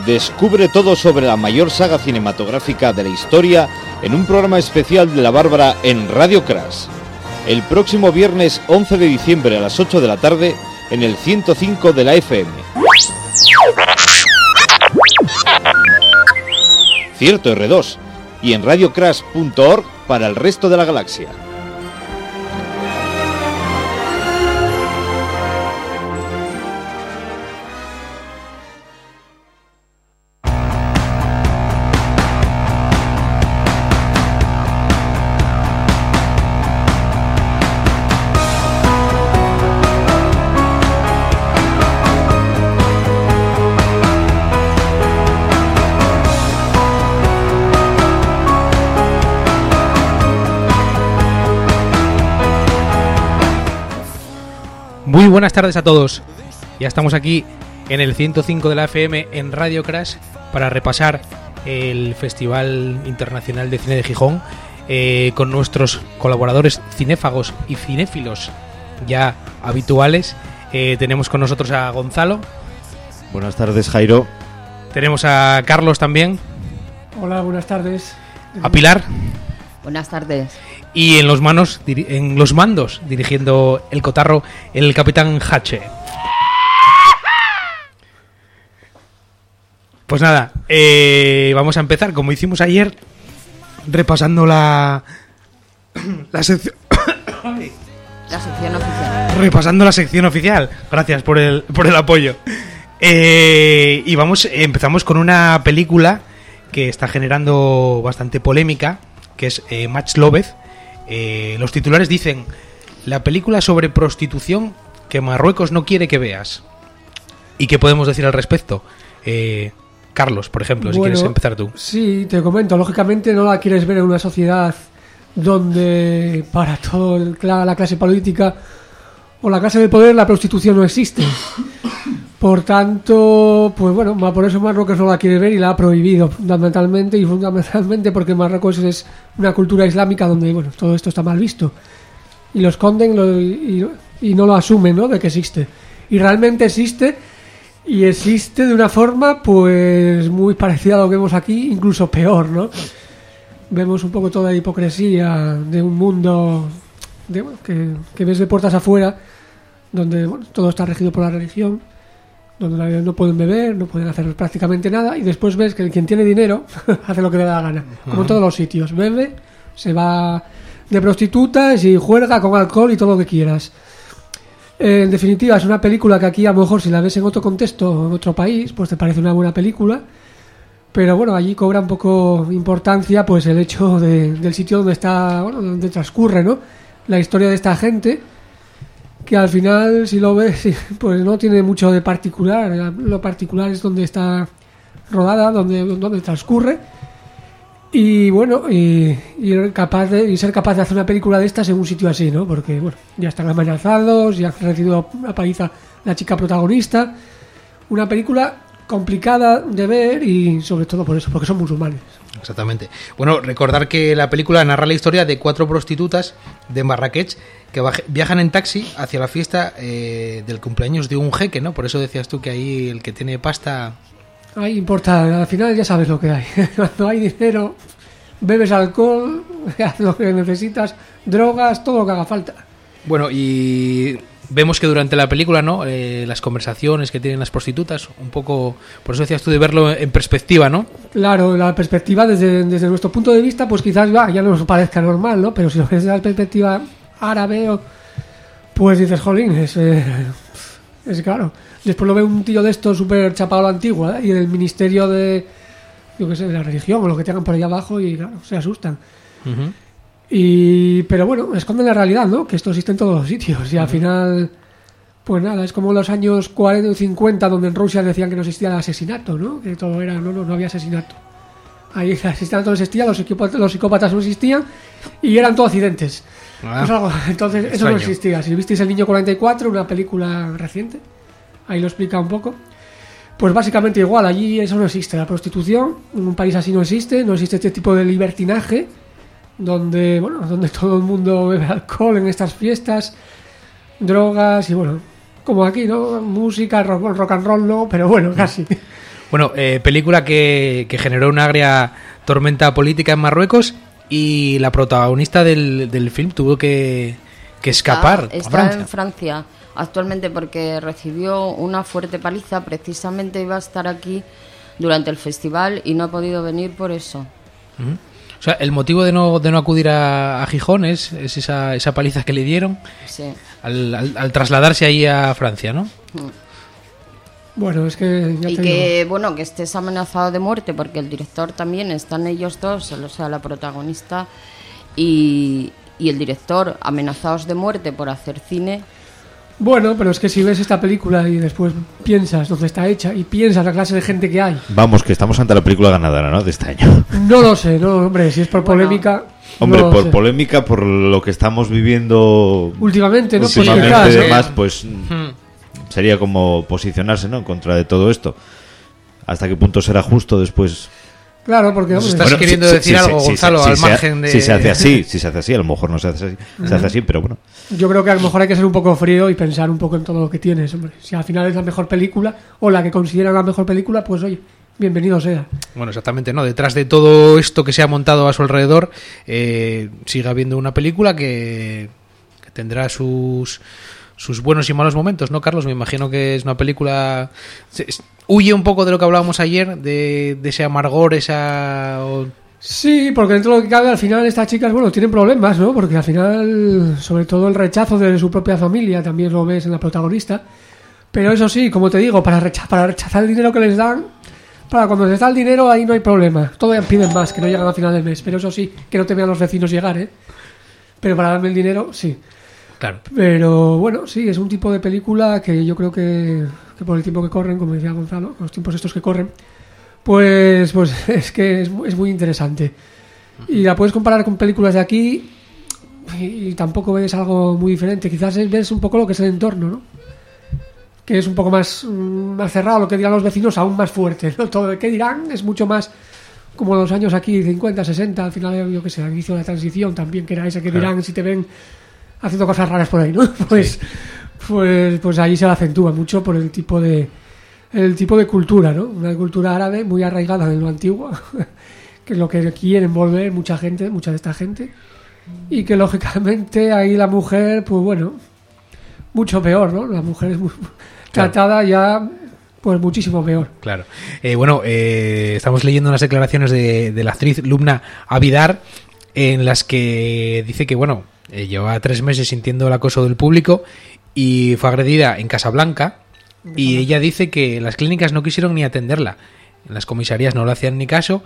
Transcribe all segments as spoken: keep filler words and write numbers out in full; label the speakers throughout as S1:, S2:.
S1: Descubre todo sobre la mayor saga cinematográfica de la historia en un programa especial de La Bárbara en Radio Crash. El próximo viernes once de diciembre a las ocho de la tarde en el ciento cinco de la F M. Cierto R dos y en radio crash punto org para el resto de la galaxia.
S2: Muy buenas tardes a todos. Ya estamos aquí en el ciento cinco de la F M en Radio Crash para repasar el Festival Internacional de Cine de Gijón eh, con nuestros colaboradores cinéfagos y cinéfilos ya habituales. Eh, tenemos con nosotros a Gonzalo.
S1: Buenas tardes, Jairo.
S2: Tenemos a Carlos también.
S3: Hola, buenas tardes.
S2: A Pilar.
S4: Buenas tardes.
S2: Y en los manos, en los mandos, dirigiendo el cotarro, el capitán Hache. Pues nada, eh, vamos a empezar, como hicimos ayer, repasando la la sección
S4: la sección oficial.
S2: Repasando la sección oficial. Gracias por el por el apoyo. Eh, y vamos, empezamos con una película que está generando bastante polémica, que es eh, Match Loveth. Eh, los titulares dicen: la película sobre prostitución que Marruecos no quiere que veas. ¿Y qué podemos decir al respecto? Eh, Carlos, por ejemplo, si bueno, quieres empezar tú.
S3: Sí, te comento, lógicamente no la quieres ver en una sociedad donde para toda la clase política o la clase del poder la prostitución no existe. Por tanto, pues bueno, por eso Marruecos no la quiere ver y la ha prohibido fundamentalmente, y fundamentalmente porque Marruecos es una cultura islámica donde, bueno, todo esto está mal visto y lo esconden lo, y, y no lo asumen, ¿no?, de que existe. Y realmente existe, y existe de una forma pues muy parecida a lo que vemos aquí, incluso peor, ¿no? Vemos un poco toda la hipocresía de un mundo de, bueno, que, que ves de puertas afuera, donde bueno, todo está regido por la religión, donde no pueden beber, no pueden hacer prácticamente nada, y después ves que quien tiene dinero hace lo que le da la gana, como en todos los sitios, bebe, se va de prostitutas y juega con alcohol y todo lo que quieras. Eh, en definitiva, es una película que aquí a lo mejor si la ves en otro contexto, en otro país, pues te parece una buena película, pero bueno, allí cobra un poco importancia pues el hecho de, del sitio donde está, bueno, donde transcurre, ¿no?, la historia de esta gente, que al final, si lo ves, pues no tiene mucho de particular. Lo particular es donde está rodada, donde, donde transcurre. Y bueno, y, y, capaz de, y ser capaz de hacer una película de estas en un sitio así, ¿no? Porque, bueno, ya están amenazados, ya han recibido una paliza la chica protagonista. Una película complicada de ver y sobre todo por eso, porque son musulmanes.
S2: Exactamente. Bueno, recordar que la película narra la historia de cuatro prostitutas de Marrakech que viajan en taxi hacia la fiesta eh, del cumpleaños de un jeque, ¿no? Por eso decías tú que ahí el que tiene pasta...
S3: Ahí importa, al final ya sabes lo que hay. Cuando hay dinero, bebes alcohol, haces lo que necesitas, drogas, todo lo que haga falta.
S2: Bueno, y vemos que durante la película, ¿no?, eh, las conversaciones que tienen las prostitutas, un poco... Por eso decías tú de verlo en perspectiva, ¿no?
S3: Claro, la perspectiva desde, desde nuestro punto de vista, pues quizás va, ya no nos parezca normal, ¿no? Pero si lo ves desde la perspectiva árabe, pues dices, jolín, es, eh, es claro. Después lo ve un tío de esto súper chapado a la antigua, ¿eh? Y del ministerio de, yo qué sé, de la religión o lo que tengan por ahí abajo y claro, se asustan. Uh-huh. Y pero bueno, esconden la realidad, ¿no? Que esto existe en todos los sitios y al uh-huh. final, pues nada, es como los años cuarenta o cincuenta donde en Rusia decían que no existía el asesinato, ¿no? Que todo era, no, no, no había asesinato. Ahí el asesinato no existía, los psicópatas, los psicópatas no existían y eran todos accidentes. Ah, pues algo, entonces extraño. Eso no existía. Si visteis El Niño cuarenta y cuatro, una película reciente, ahí lo explica un poco. Pues básicamente igual, allí eso no existe, la prostitución, en un país así no existe, no existe este tipo de libertinaje, donde, bueno, donde todo el mundo bebe alcohol en estas fiestas, drogas y bueno, como aquí, ¿no? Música, rock, rock and roll no, pero bueno, casi.
S2: Bueno, eh, película que, que generó una agria tormenta política en Marruecos y la protagonista del, del film tuvo que, que escapar
S4: está,
S2: a
S4: está
S2: Francia.
S4: en Francia actualmente porque recibió una fuerte paliza. Precisamente iba a estar aquí durante el festival y no ha podido venir por eso.
S2: Uh-huh. O sea, el motivo de no, de no acudir a, a Gijón es, es esa, esa paliza que le dieron
S4: Sí.
S2: al, al, al trasladarse ahí a Francia, ¿no?
S4: Mm.
S3: Bueno, es que ya
S4: Y
S3: te
S4: que,
S3: digo.
S4: bueno, que estés amenazado de muerte, porque el director también, están ellos dos, o sea, la protagonista y, y el director amenazados de muerte por hacer cine.
S3: Bueno, pero es que si ves esta película y después piensas dónde está hecha y piensas la clase de gente que hay.
S1: Vamos, que estamos ante la película ganadora, ¿no? De este año.
S3: No lo sé, no, hombre, si es por
S4: Bueno.
S3: polémica.
S1: Hombre,
S3: no lo
S1: por
S3: sé.
S1: polémica, por lo que estamos viviendo
S3: Últimamente, ¿no? Pues
S1: últimamente,
S3: quizás, ¿no?
S1: además, pues
S2: Hmm.
S1: sería como posicionarse, ¿no? En contra de todo esto. ¿Hasta qué punto será justo después?
S3: Claro, porque
S2: Nos
S3: hombre,
S2: estás queriendo decir algo,
S1: si
S2: Gonzalo,
S1: se-
S2: al
S1: si se-
S2: margen de...
S1: Si se hace así, si se hace así, a lo mejor no se hace así, se hace así, pero bueno.
S3: yo creo que a lo mejor hay que ser un poco frío y pensar un poco en todo lo que tienes, hombre. Si al final es la mejor película o la que consideran la mejor película, pues oye, bienvenido sea.
S2: Bueno, exactamente, ¿no? Detrás de todo esto que se ha montado a su alrededor, eh, sigue habiendo una película que, que tendrá sus sus buenos y malos momentos, ¿no, Carlos? Me imagino que es una película... se- es- huye un poco de lo que hablábamos ayer, de, de ese amargor, esa... o-
S3: Sí, porque dentro de lo que cabe, al final estas chicas, bueno, tienen problemas, ¿no? Porque al final, sobre todo el rechazo de su propia familia, también lo ves en la protagonista. Pero eso sí, como te digo, para, recha- para rechazar el dinero que les dan, para cuando les da el dinero, ahí no hay problema. Todavía piden más, que no llegan a final del mes. Pero eso sí, que no te vean los vecinos llegar, ¿eh? Pero para darme el dinero, sí.
S2: Claro.
S3: Pero bueno, sí, es un tipo de película que yo creo que, que por el tiempo que corren, como decía Gonzalo, los tiempos estos que corren, pues, pues es que es, mu- es muy interesante. Y la puedes comparar con películas de aquí y, y tampoco ves algo muy diferente. Quizás es- ves un poco lo que es el entorno, ¿no? Que es un poco más, mm, más cerrado, lo que dirán los vecinos aún más fuerte, ¿no? Todo lo que dirán es mucho más como los años aquí, cincuenta, sesenta, al final, yo qué sé, al inicio de la transición también, que era ese que
S2: Claro.
S3: dirán si te ven haciendo cosas raras por ahí, ¿no? Pues, pues, pues ahí se acentúa mucho por el tipo de el tipo de cultura, ¿no? Una cultura árabe muy arraigada en lo antiguo, que es lo que quieren volver mucha gente, mucha de esta gente, y que lógicamente ahí la mujer, pues bueno, mucho peor, ¿no? La mujer es muy,
S2: Claro.
S3: tratada ya, pues muchísimo peor.
S2: Claro. Eh, bueno, eh, estamos leyendo unas declaraciones de, de la actriz Lumna Abidar en las que dice que, bueno, eh, lleva tres meses sintiendo el acoso del público y fue agredida en Casablanca y ella dice que las clínicas no quisieron ni atenderla. En las comisarías no le hacían ni caso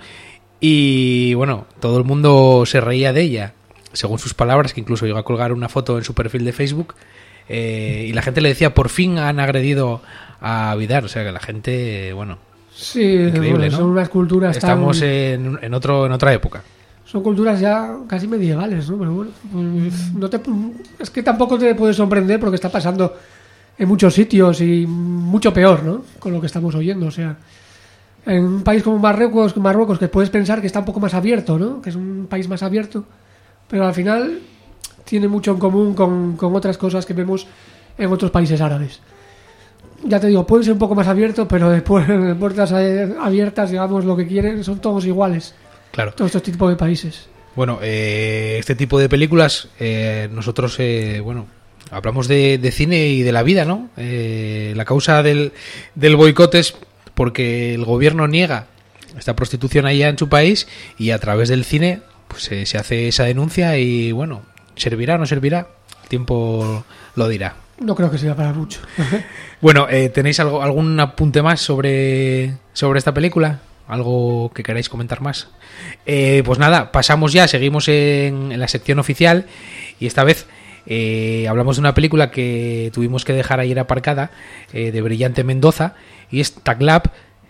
S2: y, bueno, todo el mundo se reía de ella, según sus palabras, que incluso llegó a colgar una foto en su perfil de Facebook. Eh, y la gente le decía, por fin han agredido a Vidar. O sea que la gente, bueno,
S3: Sí,
S2: increíble,
S3: bueno,
S2: ¿no?
S3: son unas culturas tan-
S2: Estamos en, en otro en otra época.
S3: son culturas ya casi medievales, ¿no? Pero bueno, pues, no te, es que tampoco te puede sorprender porque está pasando en muchos sitios y mucho peor, ¿no? Con lo que estamos oyendo, o sea, en un país como Marruecos, Marruecos que puedes pensar que está un poco más abierto, ¿no? Que es un país más abierto, pero al final tiene mucho en común con, con otras cosas que vemos en otros países árabes. Ya te digo, puede ser un poco más abierto, pero después de puertas abiertas, digamos, lo que quieren, son todos iguales.
S2: Claro.
S3: Todos estos tipos de países.
S2: Bueno, eh, este tipo de películas, eh, nosotros, eh, bueno, hablamos de, de cine y de la vida, ¿no? Eh, la causa del, del boicot es porque el gobierno niega esta prostitución allá en su país y a través del cine pues eh, se hace esa denuncia y, bueno, ¿servirá o no servirá? El tiempo lo dirá.
S3: No creo que sirva para mucho.
S2: Bueno, eh, ¿tenéis algo, algún apunte más sobre, sobre esta película? ¿Algo que queráis comentar más? Eh, pues nada, pasamos ya, seguimos en, en la sección oficial y esta vez eh, hablamos de una película que tuvimos que dejar ayer aparcada, eh, de Brillante Mendoza, y es Taglab.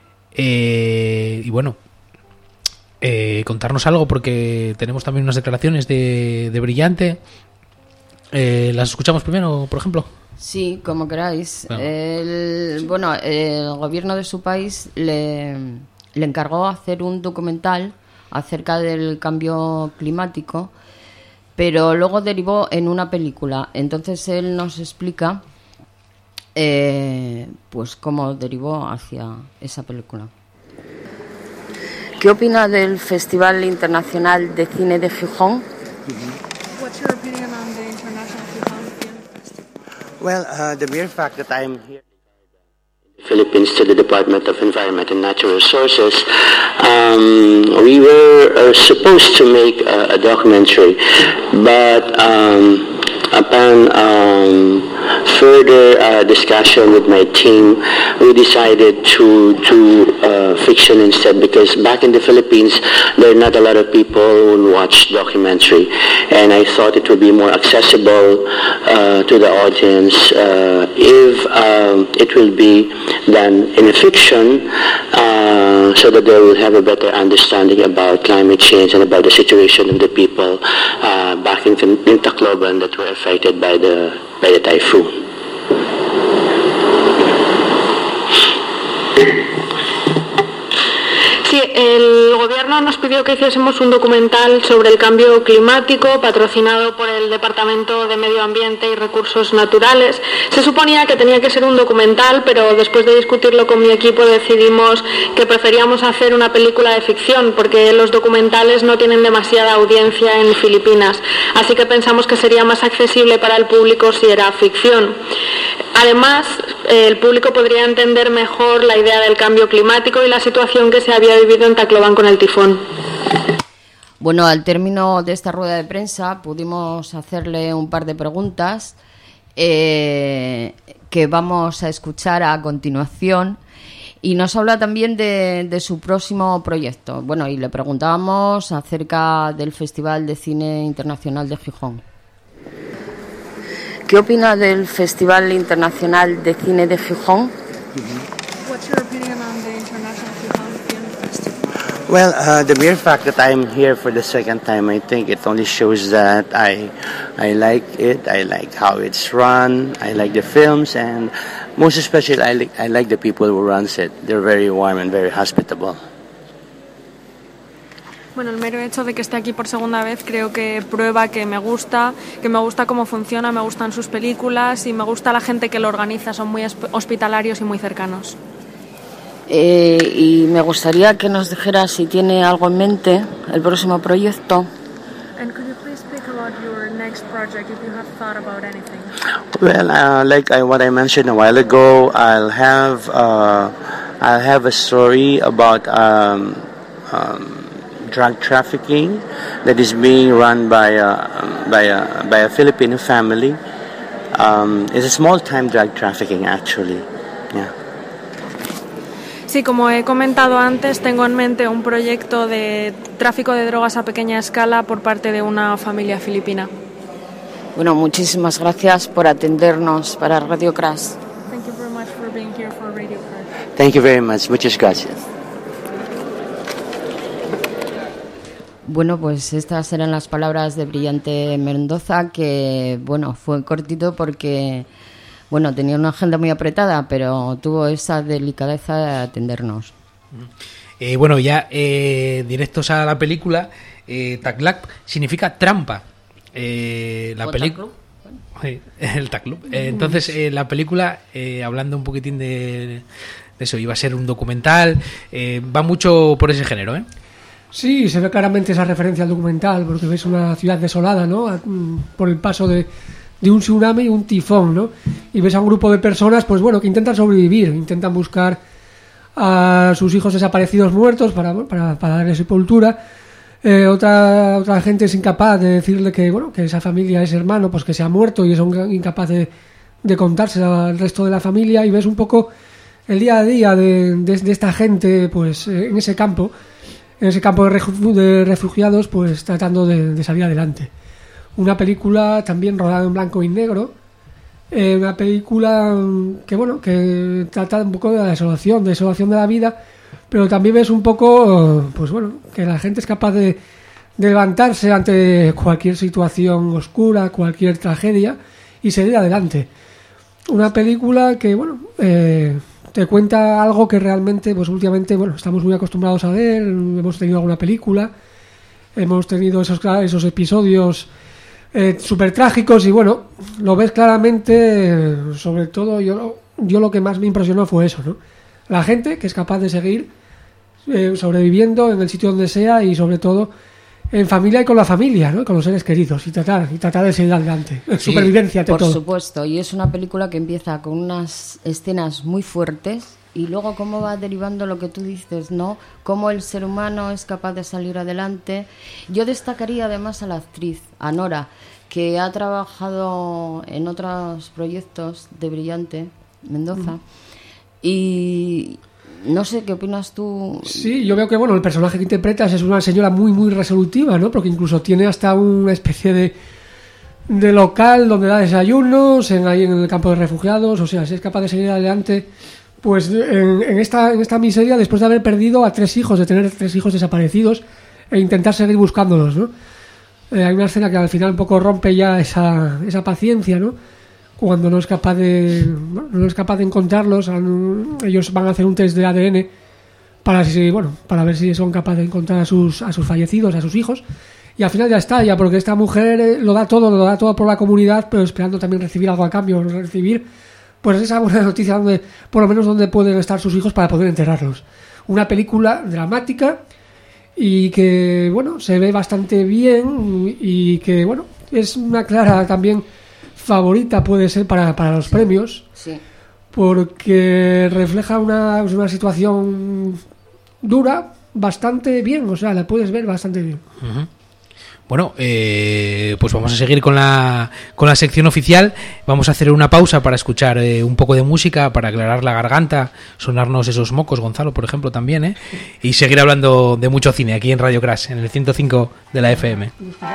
S2: Eh, y bueno, eh, contarnos algo porque tenemos también unas declaraciones de, de Brillante. Eh, ¿Las escuchamos primero, por ejemplo?
S4: Sí, como queráis.
S2: Bueno.
S4: El, bueno, el gobierno de su país le, le encargó hacer un documental acerca del cambio climático, pero luego derivó en una película. Entonces él nos explica eh, pues cómo derivó hacia esa película. ¿Qué opina del Festival Internacional de Cine de Gijón?
S5: What's your opinion on the International Gijón Film Festival?
S6: Well, uh, the mere fact that I'm here in the Philippines to the Department of Environment and Natural Resources, um, we were uh, supposed to make a, a documentary, but um, upon um, further uh, discussion with my team, we decided to do uh, fiction instead, because back in the Philippines there are not a lot of people who watch documentary, and I thought it would be more accessible uh, to the audience uh, if um, it will be done in a fiction, uh, so that they will have a better understanding about climate change and about the situation of the people uh, back in, in Tacloban that were affected by the by the typhoon.
S5: Sí, el gobierno nos pidió que hiciésemos un documental sobre el cambio climático patrocinado por el Departamento de Medio Ambiente y Recursos Naturales. Se suponía que tenía que ser un documental, pero después de discutirlo con mi equipo decidimos que preferíamos hacer una película de ficción, porque los documentales no tienen demasiada audiencia en Filipinas, así que pensamos que sería más accesible para el público si era ficción. Además, el público podría entender mejor la idea del cambio climático y la situación que se había vivido en Tacloban con el tifón.
S4: Bueno, al término de esta rueda de prensa pudimos hacerle un par de preguntas eh, que vamos a escuchar a continuación, y nos habla también de, de su próximo proyecto. Bueno, y le preguntábamos acerca del Festival de Cine Internacional de Gijón. ¿Qué opina del Festival Internacional de Cine de Gijón?
S5: What's your opinion on the International Gijón Film Festival?
S6: Well, uh, the mere fact that I'm here for the second time, I think it only shows that I, I like it. I like how it's run. I like the films, and most especially, I like I like the people who runs it. They're very warm and very hospitable.
S5: Bueno, el mero hecho de que esté aquí por segunda vez creo que prueba que me gusta, que me gusta cómo funciona, me gustan sus películas y me gusta la gente que lo organiza, son muy hospitalarios y muy cercanos.
S4: Eh, y me gustaría que nos dijera si tiene algo en mente, el próximo proyecto.
S5: And could you please speak about your next project, if you have thought about anything?
S6: Well, uh, like I, what I mentioned a while ago, I'll have uh, I'll have a story about um, um, drug trafficking that is being run by a, by a, by a Filipino family. Um, it's a small-time drug trafficking, actually. Yeah.
S5: Sí, como he comentado antes, tengo en mente un proyecto de tráfico de drogas a pequeña escala por parte de una familia filipina.
S4: Bueno, muchísimas gracias por atendernos para Radio Crash.
S5: Thank you very much for being here for Radio Crash.
S6: Thank you very much. Muchas gracias.
S4: Bueno, pues estas eran las palabras de Brillante Mendoza, que, bueno, fue cortito porque, bueno, tenía una agenda muy apretada, pero tuvo esa delicadeza de atendernos.
S2: Eh, bueno, ya eh, directos a la película, eh, Taclac significa trampa. Eh, la película... El Taclub. Eh, entonces, eh, la película, eh, hablando un poquitín de, de eso, iba a ser un documental, eh, va mucho por ese género, ¿eh?
S3: Sí, se ve claramente esa referencia al documental, porque ves una ciudad desolada, ¿no? Por el paso de, de un tsunami y un tifón, ¿no? Y ves a un grupo de personas, pues bueno, que intentan sobrevivir, intentan buscar a sus hijos desaparecidos muertos para, para, para darle sepultura. Eh, otra otra gente es incapaz de decirle que, bueno, que esa familia, ese hermano, pues que se ha muerto, y son incapaces de, de contarse al resto de la familia. Y ves un poco el día a día de, de, de esta gente, pues en ese campo. en ese campo de refugiados, pues tratando de, de salir adelante. Una película también rodada en blanco y negro, eh, una película que, bueno, que trata un poco de la desolación, de desolación de la vida, pero también ves un poco, pues bueno, que la gente es capaz de, de levantarse ante cualquier situación oscura, cualquier tragedia, y seguir adelante. Una película que, bueno, eh, te cuenta algo que realmente, pues últimamente, bueno, estamos muy acostumbrados a ver. Hemos tenido alguna película, hemos tenido esos, esos episodios eh, súper trágicos, y bueno, lo ves claramente. Sobre todo, yo, yo lo que más me impresionó fue eso, ¿no? La gente que es capaz de seguir eh, sobreviviendo en el sitio donde sea y sobre todo en familia y con la familia, ¿no? Con los seres queridos y tratar y tratar de seguir adelante. Sí, supervivencia ante
S4: por
S3: todo.
S4: supuesto, y es una película que empieza con unas escenas muy fuertes y luego cómo va derivando lo que tú dices, ¿no? Cómo el ser humano es capaz de salir adelante. Yo destacaría además a la actriz, a Nora, que ha trabajado en otros proyectos de Brillante, Mendoza, mm. y no sé, ¿qué opinas tú?
S3: Sí, yo veo que, bueno, el personaje que interpretas es una señora muy, muy resolutiva, ¿no? Porque incluso tiene hasta una especie de, de local donde da desayunos, en, ahí en el campo de refugiados, o sea, si es capaz de seguir adelante, pues en, en, esta, en esta miseria, después de haber perdido a tres hijos, de tener tres hijos desaparecidos, e intentar seguir buscándolos, ¿no? Eh, hay una escena que al final un poco rompe ya esa, esa paciencia, ¿no? Cuando no es capaz de bueno, no es capaz de encontrarlos, ellos van a hacer un test de A D N para si bueno para ver si son capaces de encontrar a sus a sus fallecidos, a sus hijos, y al final ya está, ya porque esta mujer lo da todo, lo da todo por la comunidad, pero esperando también recibir algo a cambio, recibir pues esa buena noticia donde por lo menos donde pueden estar sus hijos para poder enterrarlos. Una película dramática y que bueno se ve bastante bien y que bueno es una clara también favorita puede ser para, para los premios,
S4: sí,
S3: porque refleja una, una situación dura bastante bien, o sea, la puedes ver bastante bien.
S2: Uh-huh. Bueno, eh, pues vamos a seguir con la con la sección oficial. Vamos a hacer una pausa para escuchar eh, un poco de música, para aclarar la garganta, sonarnos esos mocos, Gonzalo, por ejemplo, también, ¿eh? Y seguir hablando de mucho cine aquí en Radio Crash, en el ciento cinco de la F M.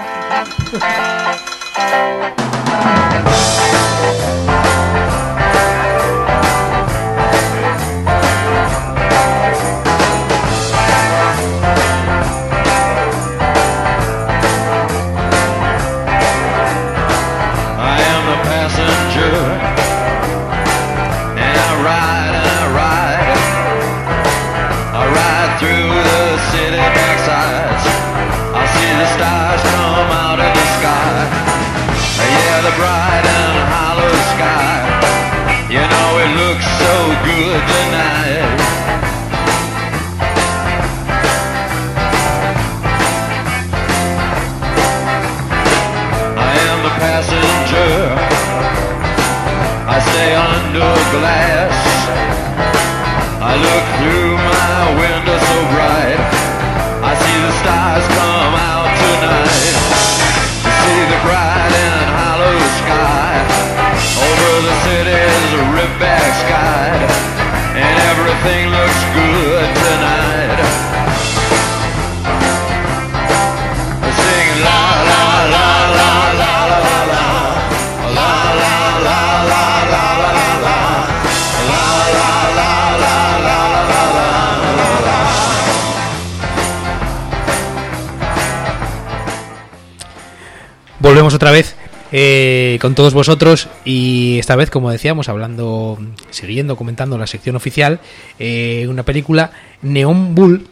S2: Volvemos otra vez eh, con todos vosotros y esta vez, como decíamos, hablando, siguiendo, comentando la sección oficial, eh, una película, Neon Bull,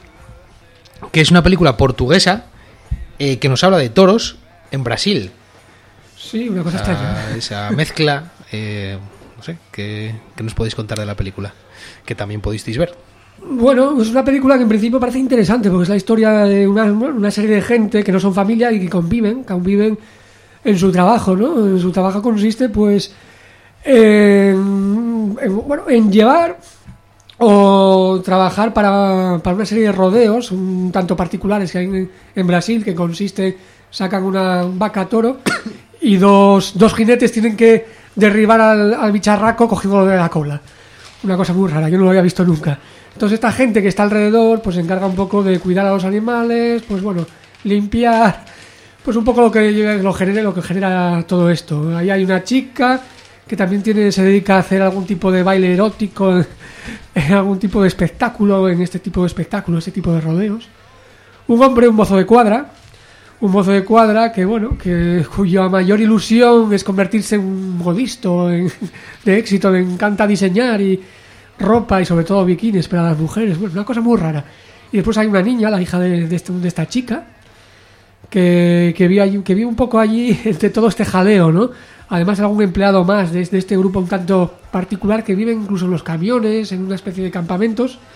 S2: que es una película portuguesa eh, que nos habla de toros en Brasil.
S3: Sí, una cosa extraña.
S2: Esa mezcla, eh, no sé, ¿qué, ¿qué nos podéis contar de la película? Que también pudisteis ver.
S3: Bueno, es una película que en principio parece interesante porque es la historia de una, una serie de gente que no son familia y que conviven, conviven en su trabajo, ¿no? En su trabajo consiste, pues, en, en, bueno, en llevar o trabajar para, para una serie de rodeos, un tanto particulares que hay en, en Brasil, que consiste, sacan una vaca a toro y dos, dos jinetes tienen que derribar al, al bicharraco cogiéndolo de la cola. Una cosa muy rara, yo no lo había visto nunca. Entonces esta gente que está alrededor, pues se encarga un poco de cuidar a los animales, pues bueno, limpiar, pues un poco lo que lo genera, lo que genera todo esto. Ahí hay una chica que también tiene se dedica a hacer algún tipo de baile erótico, en algún tipo de espectáculo, en este tipo de espectáculos, este tipo de rodeos. Un hombre, un mozo de cuadra, un mozo de cuadra que bueno, que cuya mayor ilusión es convertirse en un modisto en, de éxito, le encanta diseñar y ropa y sobre todo bikinis para las mujeres, bueno, una cosa muy rara. Y después hay una niña, la hija de, de, este, de esta chica, que, que, vive allí, que vive un poco allí entre todo este jaleo, ¿no? Además algún empleado más de, de este grupo un tanto particular que vive incluso en los camiones, en una especie de campamentos,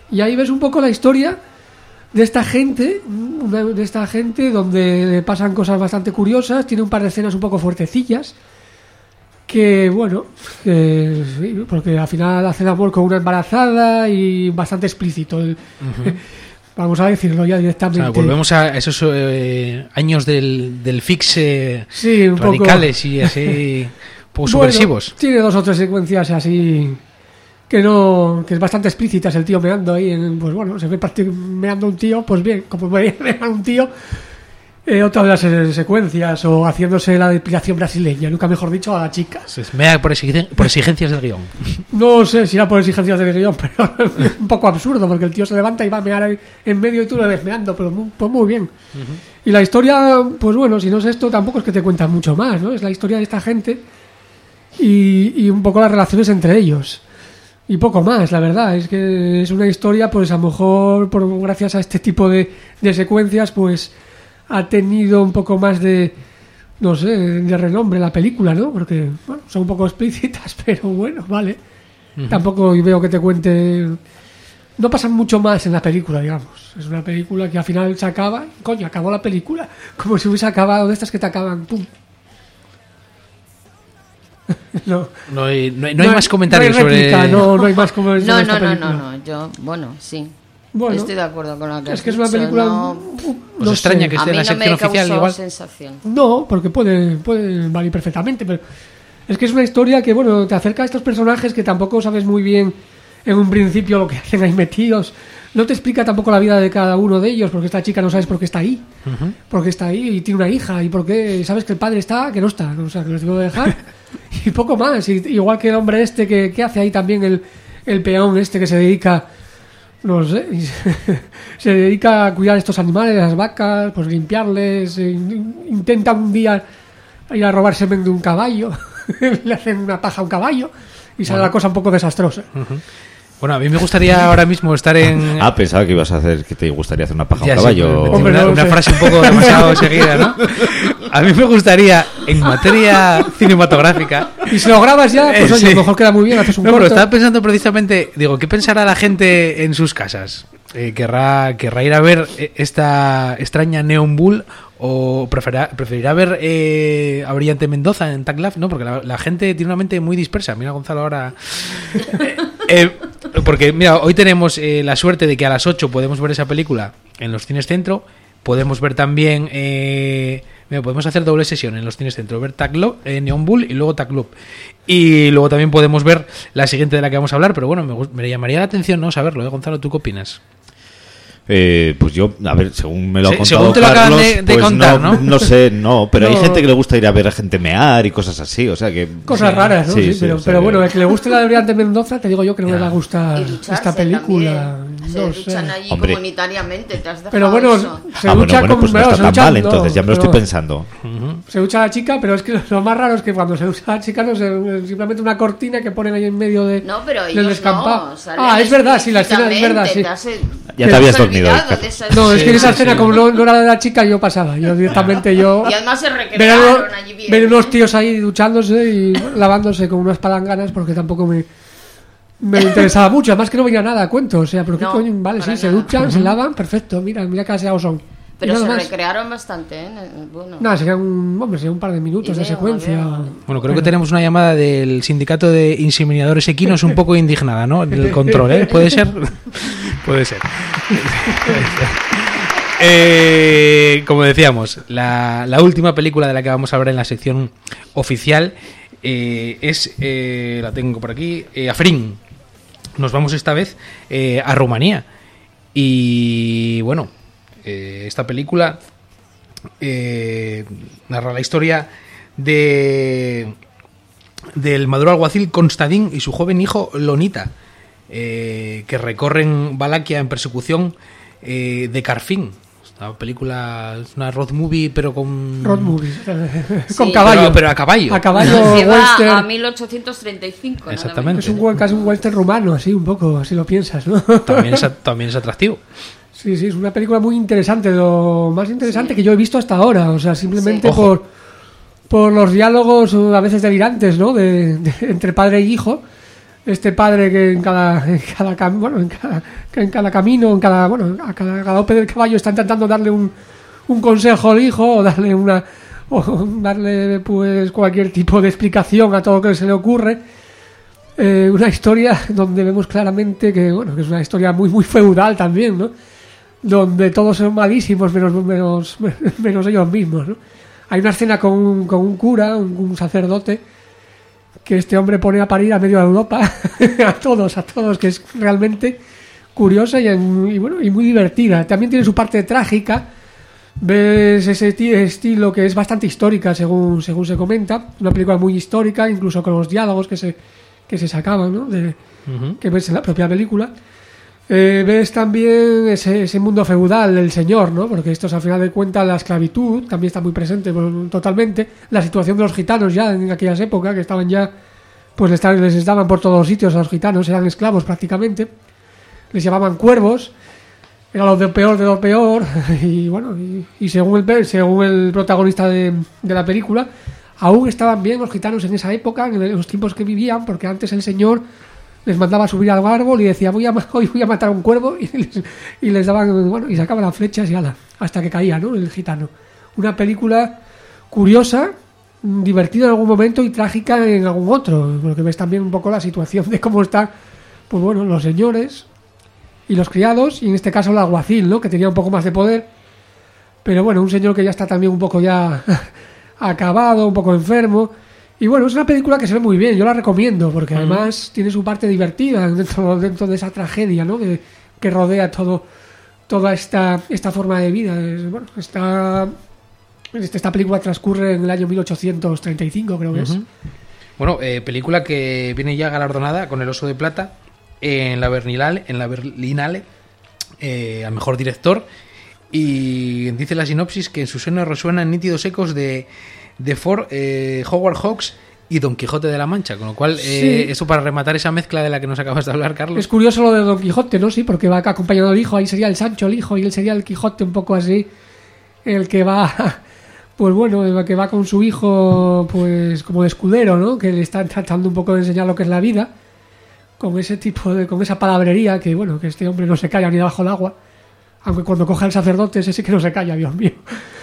S3: Y ahí ves un poco la historia de esta gente, una- de esta gente donde le pasan cosas bastante curiosas, tiene un par de escenas un poco fuertecillas, que bueno, que, sí, porque al final hacen amor con una embarazada y bastante explícito. El- Vamos a decirlo ya
S2: O
S3: directamente.
S2: sea, volvemos a esos eh, años del, del fixe
S3: Sí, un poco.
S2: radicales y así poco
S3: Bueno,
S2: subversivos.
S3: tiene dos o tres secuencias así que no, que es bastante explícitas, el tío meando ahí, en, pues bueno, se ve prácti- meando un tío, pues bien, como veía mear un tío, eh, otra de las eh, secuencias, o haciéndose la depilación brasileña, nunca mejor dicho, a la chica.
S2: Pues me da por, exigen- por exigencias del guión.
S3: No sé si era por exigencias de guión, pero es un poco absurdo, porque el tío se levanta y va a mear ahí en medio y tú lo ves meando, pero muy, pues muy bien. Y la historia, pues bueno, si no es esto, tampoco es que te cuentan mucho más, ¿no? Es la historia de esta gente y, y un poco las relaciones entre ellos. Y poco más, la verdad. Es que es una historia, pues a lo mejor, por, gracias a este tipo de, de secuencias, pues ha tenido un poco más de, no sé, de renombre la película, ¿no? Porque, bueno, son un poco explícitas, pero bueno, vale. Tampoco veo que te cuente... No pasa mucho más en la película, digamos. Es una película que al final se acaba, coño, acabó la película. Como si hubiese acabado de estas que te acaban, pum. No.
S2: No hay, no hay, no hay más comentarios
S3: no hay réplica,
S2: sobre...
S3: no, no hay más comentarios
S4: No,
S3: sobre
S4: no,
S3: esta
S4: no,
S3: película.
S4: no, no, yo, bueno, sí.
S3: Bueno,
S4: Estoy de acuerdo con lo que
S3: es
S4: has
S3: que es una
S4: dicho,
S3: película...
S4: no,
S2: Os extraña que
S4: a
S2: esté
S4: mí
S2: en la
S4: no me
S2: sección oficial
S4: causó
S2: igual.
S4: sensación.
S3: No, porque puede, puede valer perfectamente, pero es que es una historia que, bueno, te acerca a estos personajes que tampoco sabes muy bien en un principio lo que hacen ahí metidos. No te explica tampoco la vida de cada uno de ellos, porque esta chica no sabes por qué está ahí, porque está ahí y tiene una hija, y porque sabes que el padre está, que no está, ¿no? O sea, que los tengo que dejar, y poco más. Y, igual que el hombre este que, que hace ahí también el, el peón este que se dedica... No sé, y se, se dedica a cuidar estos animales, las vacas, pues limpiarles, eh, in- intenta un día ir a robar semen de un caballo, le hacen una paja a un caballo y sale la cosa un poco desastrosa.
S2: Bueno, a mí me gustaría ahora mismo estar en...
S1: Ah, pensaba que ibas a hacer, que te gustaría hacer una paja a
S2: Ya,
S1: un
S2: sí,
S1: caballo.
S2: me- me-
S3: Hombre,
S2: una,
S3: no lo
S2: una
S3: sé.
S2: frase un poco demasiado seguida, ¿no? A mí me gustaría, en materia cinematográfica...
S3: Y si lo grabas ya, pues
S2: Eh,
S3: oye, a
S2: sí.
S3: lo mejor queda muy bien, haces un
S2: No, pero
S3: corto.
S2: estaba pensando precisamente, digo, ¿qué pensará la gente en sus casas? Eh, ¿querrá, ¿Querrá ir a ver eh, esta extraña Neon Bull o preferirá, preferirá ver eh, a Brillante Mendoza en TACLAF? No, porque la, la gente tiene una mente muy dispersa. Mira, Gonzalo, ahora... Eh, porque, mira, hoy tenemos eh, la suerte de que a las ocho podemos ver esa película en los cines Centro. Podemos ver también... Eh, mira, podemos hacer doble sesión en los cines Centro. Ver TACLAF, eh, Neon Bull y luego TACLAF. Y luego también podemos ver la siguiente de la que vamos a hablar. Pero bueno, me, gus- me llamaría la atención no saberlo, ¿eh, Gonzalo? ¿Tú qué opinas?
S1: Eh, pues yo, a ver, según me lo ha
S2: Se-
S1: contado
S2: según te lo acaban
S1: Carlos,
S2: de- de
S1: pues
S2: contar, ¿no?
S1: No sé, no, pero hay
S3: No.
S1: gente que le gusta ir a ver a gente mear y cosas así, o sea que...
S3: Cosas
S1: sí,
S3: raras, ¿no?
S1: sí,
S3: Sí,
S1: sí,
S3: pero
S1: o sea
S3: pero
S1: que-
S3: bueno, el que le guste la de Brillante Mendoza, te digo yo que no le va a gustar
S4: Y ducharse
S3: esta película.
S4: también. Se
S3: No
S4: duchan
S3: sé.
S4: allí
S1: Hombre.
S4: comunitariamente, te has dejado
S3: Pero bueno,
S4: eso.
S3: se
S1: Ah, bueno,
S3: ducha
S1: bueno,
S3: con...
S1: pues no
S3: bueno,
S1: está
S3: se
S1: tan
S3: ducha-
S1: mal,
S3: no,
S1: entonces ya me lo estoy
S3: pero-
S1: pensando.
S3: Se ducha la chica, pero es que lo más raro es que cuando se ducha la chica no es simplemente una cortina que ponen ahí en medio de,
S4: No, pero
S3: del
S4: ellos
S3: descampado.
S4: no. salen
S3: Ah, es verdad, sí, la escena es verdad, sí.
S4: explícitamente, te has-
S1: Ya te
S4: has
S1: habías dormido,
S4: olvidado
S1: Kat.
S4: de esas-
S3: No, es que en esa
S2: sí,
S3: escena,
S2: sí.
S3: como no, no era de la chica, yo pasaba. Yo directamente yo...
S4: Y además se
S3: Ver,
S4: recrearon allí bien.
S3: ver unos tíos ahí duchándose y lavándose con unas palanganas porque tampoco me, me interesaba mucho. Además que no venía nada a cuento. O sea, pero qué
S4: No,
S3: coño, vale, sí,
S4: para
S3: se
S4: nada.
S3: duchan, se lavan, perfecto. Mira, mira qué aseados son.
S4: Pero
S3: Y
S4: se
S3: nada más.
S4: recrearon bastante, ¿eh? Bueno.
S3: Nada, serían un, hombre, serían un par de minutos
S4: Y
S3: de
S4: veo,
S3: secuencia.
S4: veo.
S2: Bueno, creo que tenemos una llamada del sindicato de inseminadores equinos un poco indignada, ¿no? Del control, ¿eh? ¿Puede ser? Puede ser. Eh, como decíamos, la, la última película de la que vamos a hablar en la sección oficial eh, es, eh, la tengo por aquí, eh, Afrin. Nos vamos esta vez eh, a Rumanía. Y bueno, eh, esta película eh, narra la historia de del maduro alguacil Constantin y su joven hijo Lonita, eh, que recorren Valaquia en persecución eh, de Carfín. Esta película es una road movie, pero con
S3: Road movies. Con
S4: Sí.
S3: caballo.
S2: Pero, pero a caballo.
S3: A caballo
S4: Nos lleva
S3: western.
S4: a mil ochocientos treinta y cinco. nada
S2: Exactamente.
S3: Es un buen, casi un western rumano, así un poco, así lo piensas, ¿no?
S2: También es, también es atractivo.
S3: Sí, sí, es una película muy interesante, lo más interesante que yo he visto hasta ahora, o sea, simplemente
S4: Sí.
S3: por por los diálogos a veces delirantes, ¿no? De, de- entre padre y hijo, este padre que en cada en cada cam- bueno en cada, que en cada camino en cada bueno a cada galope del caballo está intentando darle un, un consejo al hijo o darle una o darle pues cualquier tipo de explicación a todo lo que se le ocurre. Eh, una historia donde vemos claramente que bueno que es una historia muy muy feudal también, ¿no? Donde todos son malísimos menos menos menos ellos mismos, ¿no? Hay una escena con un, con un cura, un, un sacerdote, que este hombre pone a parir a medio de Europa a todos, a todos, que es realmente curiosa y, y bueno y muy divertida. También tiene su parte trágica. Ves ese t- estilo que es bastante histórica según según se comenta, una película muy histórica, incluso con los diálogos que se que se sacaban, ¿no? De, uh-huh. Que ves en la propia película. Eh, ves también ese, ese mundo feudal del señor, ¿no? Porque esto es, al final de cuentas, la esclavitud también está muy presente, bueno, totalmente. La situación de los gitanos ya en aquellas épocas, que estaban ya, pues les, estaban, les daban por todos los sitios a los gitanos, eran esclavos prácticamente. Les llamaban cuervos, era lo de peor de lo peor. Y bueno, y, y según el según el protagonista de, de la película, aún estaban bien los gitanos en esa época, en los tiempos que vivían, porque antes el señor les mandaba a subir al árbol y decía voy a hoy voy a matar a un cuervo y les, y les daban bueno y sacaban las flechas y ala, hasta que caía, ¿no? El gitano. Una película curiosa, divertida en algún momento y trágica en algún otro, porque ves también un poco la situación de cómo están pues bueno los señores y los criados, y en este caso el alguacil, ¿no? Que tenía un poco más de poder, pero bueno, un señor que ya está también un poco ya acabado, un poco enfermo. Y bueno, es una película que se ve muy bien, yo la recomiendo, porque además tiene su parte divertida dentro, dentro de esa tragedia, ¿no? Que, que rodea todo toda esta esta forma de vida. Es, bueno, esta, esta película transcurre en el año mil ochocientos treinta y cinco, creo que uh-huh. es.
S2: Bueno, eh, película que viene ya galardonada con el Oso de Plata en la Berlinale, en la Berlinale eh, al mejor director, y dice la sinopsis que en su seno resuenan nítidos ecos de de Ford, eh, Howard Hawks y Don Quijote de la Mancha, con lo cual eh, sí. Eso para rematar esa mezcla de la que nos acabas de hablar, Carlos.
S3: Es curioso lo de Don Quijote, ¿no? Sí, porque va acá acompañado del hijo, ahí sería el Sancho el hijo y él sería el Quijote un poco así, el que va, pues bueno, el que va con su hijo pues como de escudero, ¿no? Que le están tratando un poco de enseñar lo que es la vida, con ese tipo de, con esa palabrería que bueno, que este hombre no se calla ni debajo del agua, aunque cuando coja el sacerdote ese sí que no se calla, Dios mío.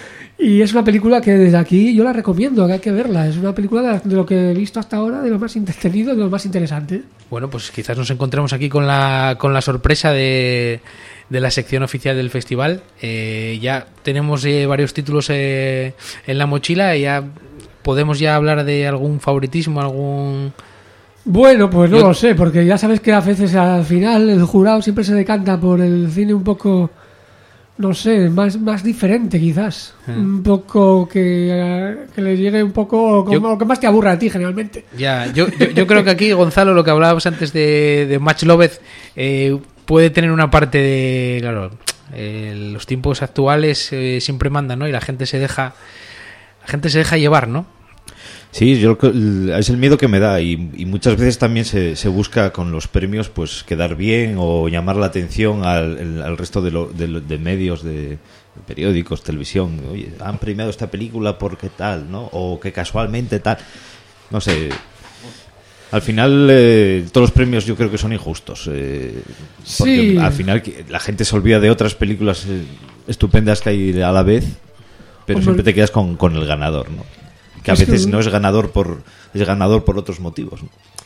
S3: Y es una película que desde aquí yo la recomiendo, que hay que verla. Es una película de, de lo que he visto hasta ahora, de lo más entretenido, de lo más interesante.
S2: Bueno, pues quizás nos encontremos aquí con la con la sorpresa de, de la sección oficial del festival. Eh, ya tenemos eh, varios títulos eh, en la mochila y ya podemos ya hablar de algún favoritismo, algún...
S3: Bueno, pues no yo... lo sé, porque ya sabes que a veces al final el jurado siempre se decanta por el cine un poco... no sé, más más diferente quizás. Hmm. Un poco que, que le llegue un poco como lo que más te aburra a ti generalmente.
S2: Ya, yo, yo, yo creo que aquí, Gonzalo, lo que hablábamos antes de, de Match Loveth, eh, puede tener una parte de, claro, eh, los tiempos actuales eh, siempre mandan, ¿no? Y la gente se deja, la gente se deja llevar, ¿no?
S1: Sí, yo es el miedo que me da y, y muchas veces también se, se busca con los premios pues quedar bien o llamar la atención al, al resto de, lo, de, de medios, de, de periódicos, televisión. Oye, han premiado esta película porque tal, ¿no? O que casualmente tal. No sé. Al final eh, todos los premios yo creo que son injustos. Eh, porque sí. Al final la gente se olvida de otras películas eh, estupendas que hay a la vez, pero Hombre. siempre te quedas con, con el ganador, ¿no? Que a es veces que, no es ganador por es ganador por otros motivos, ¿no?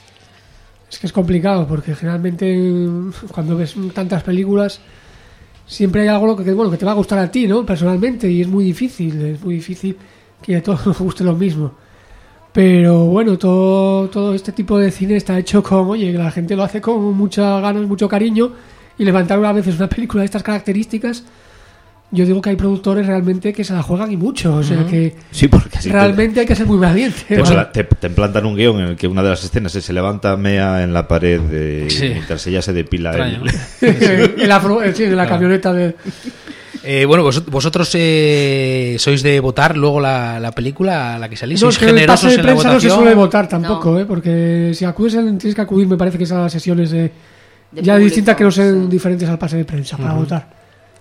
S3: Es que es complicado porque generalmente cuando ves tantas películas siempre hay algo que bueno que te va a gustar a ti, ¿no? Personalmente, y es muy difícil, es muy difícil que a todos nos guste lo mismo. Pero bueno, todo todo este tipo de cine está hecho con, oye, que la gente lo hace con muchas ganas, mucho cariño, y levantar a veces una película de estas características. Yo digo que hay productores realmente que se la juegan y mucho, o sea que
S1: sí, porque así
S3: realmente
S1: te,
S3: hay que ser muy valiente.
S1: Te, ¿vale? te, te implantan un guión en el que una de las escenas se levanta mea en la pared de, sí. mientras ella se depila el,
S3: en la, sí, en la claro. camioneta de...
S2: Eh, bueno, vos, vosotros eh, sois de votar luego la, la película a la que salís,
S3: no,
S2: sois generosos
S3: en
S2: la votación.
S3: No se suele votar tampoco, no. ¿eh? Porque si acudes tienes que acudir, me parece que esas sesiones de, de ya público, distintas que no sean sí. diferentes al pase de prensa para uh-huh. votar.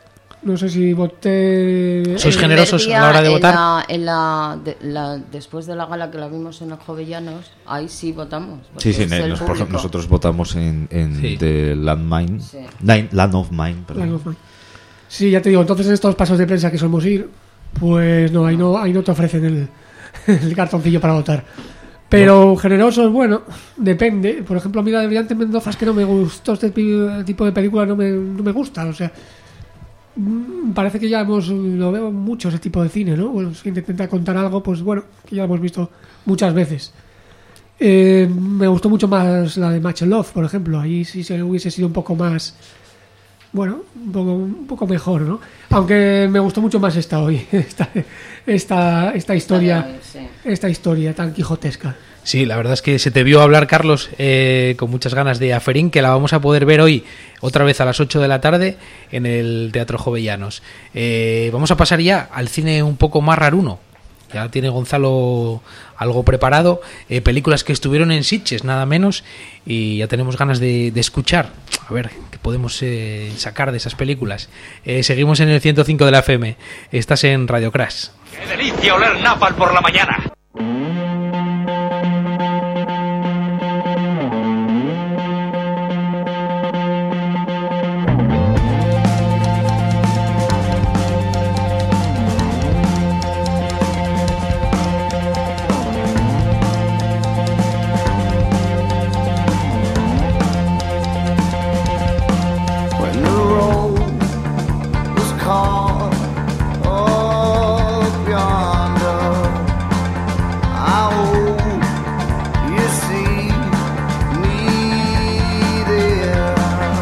S3: No sé si voté...
S2: ¿Sois
S4: El
S2: generosos
S4: primer
S2: a la hora de
S4: día,
S2: votar?
S4: En la, en la, de, la, después de la gala que la vimos en el Jovellanos, ahí sí votamos.
S1: Sí, sí,
S4: es el
S1: nos- por ejemplo,
S4: público.
S1: nosotros votamos en, en
S2: Sí.
S1: The Landmine,
S4: Sí.
S1: Nine- Land of Mine, perdón.
S3: Land of Mine. Sí, ya te digo, entonces en estos pasos de prensa que solemos ir, pues no, ahí no, ahí no te ofrecen el, el cartoncillo para votar. Pero generosos, bueno, depende. Por ejemplo, a mí la de Brillante Mendoza es que no me gustó, este pi- tipo de película no me, no me gusta, o sea... mm, Parece que ya hemos, lo veo mucho ese tipo de cine, ¿no? Bueno, si intenta contar algo, pues bueno, que ya lo hemos visto muchas veces. Eh, me gustó mucho más la de Match and Love, por ejemplo. Ahí sí se hubiese sido un poco más, bueno, un poco, un poco mejor, ¿no? Aunque me gustó mucho más esta hoy, esta, esta, esta historia,
S4: Sí.
S3: esta historia tan quijotesca.
S2: Sí, la verdad es que se te vio hablar, Carlos, eh, con muchas ganas de Aferín, que la vamos a poder ver hoy otra vez a las ocho de la tarde en el Teatro Jovellanos. Eh, vamos a pasar ya al cine un poco más raruno. Ya tiene Gonzalo algo preparado. Eh, películas que estuvieron en Sitges, nada menos. Y ya tenemos ganas de, de escuchar. A ver, ¿qué podemos eh, sacar de esas películas? Eh, seguimos en el ciento cinco de la F M. Estás en Radio Crash.
S7: ¡Qué delicia oler napal por la mañana!
S8: When the road was called up yonder, I hope you see me there.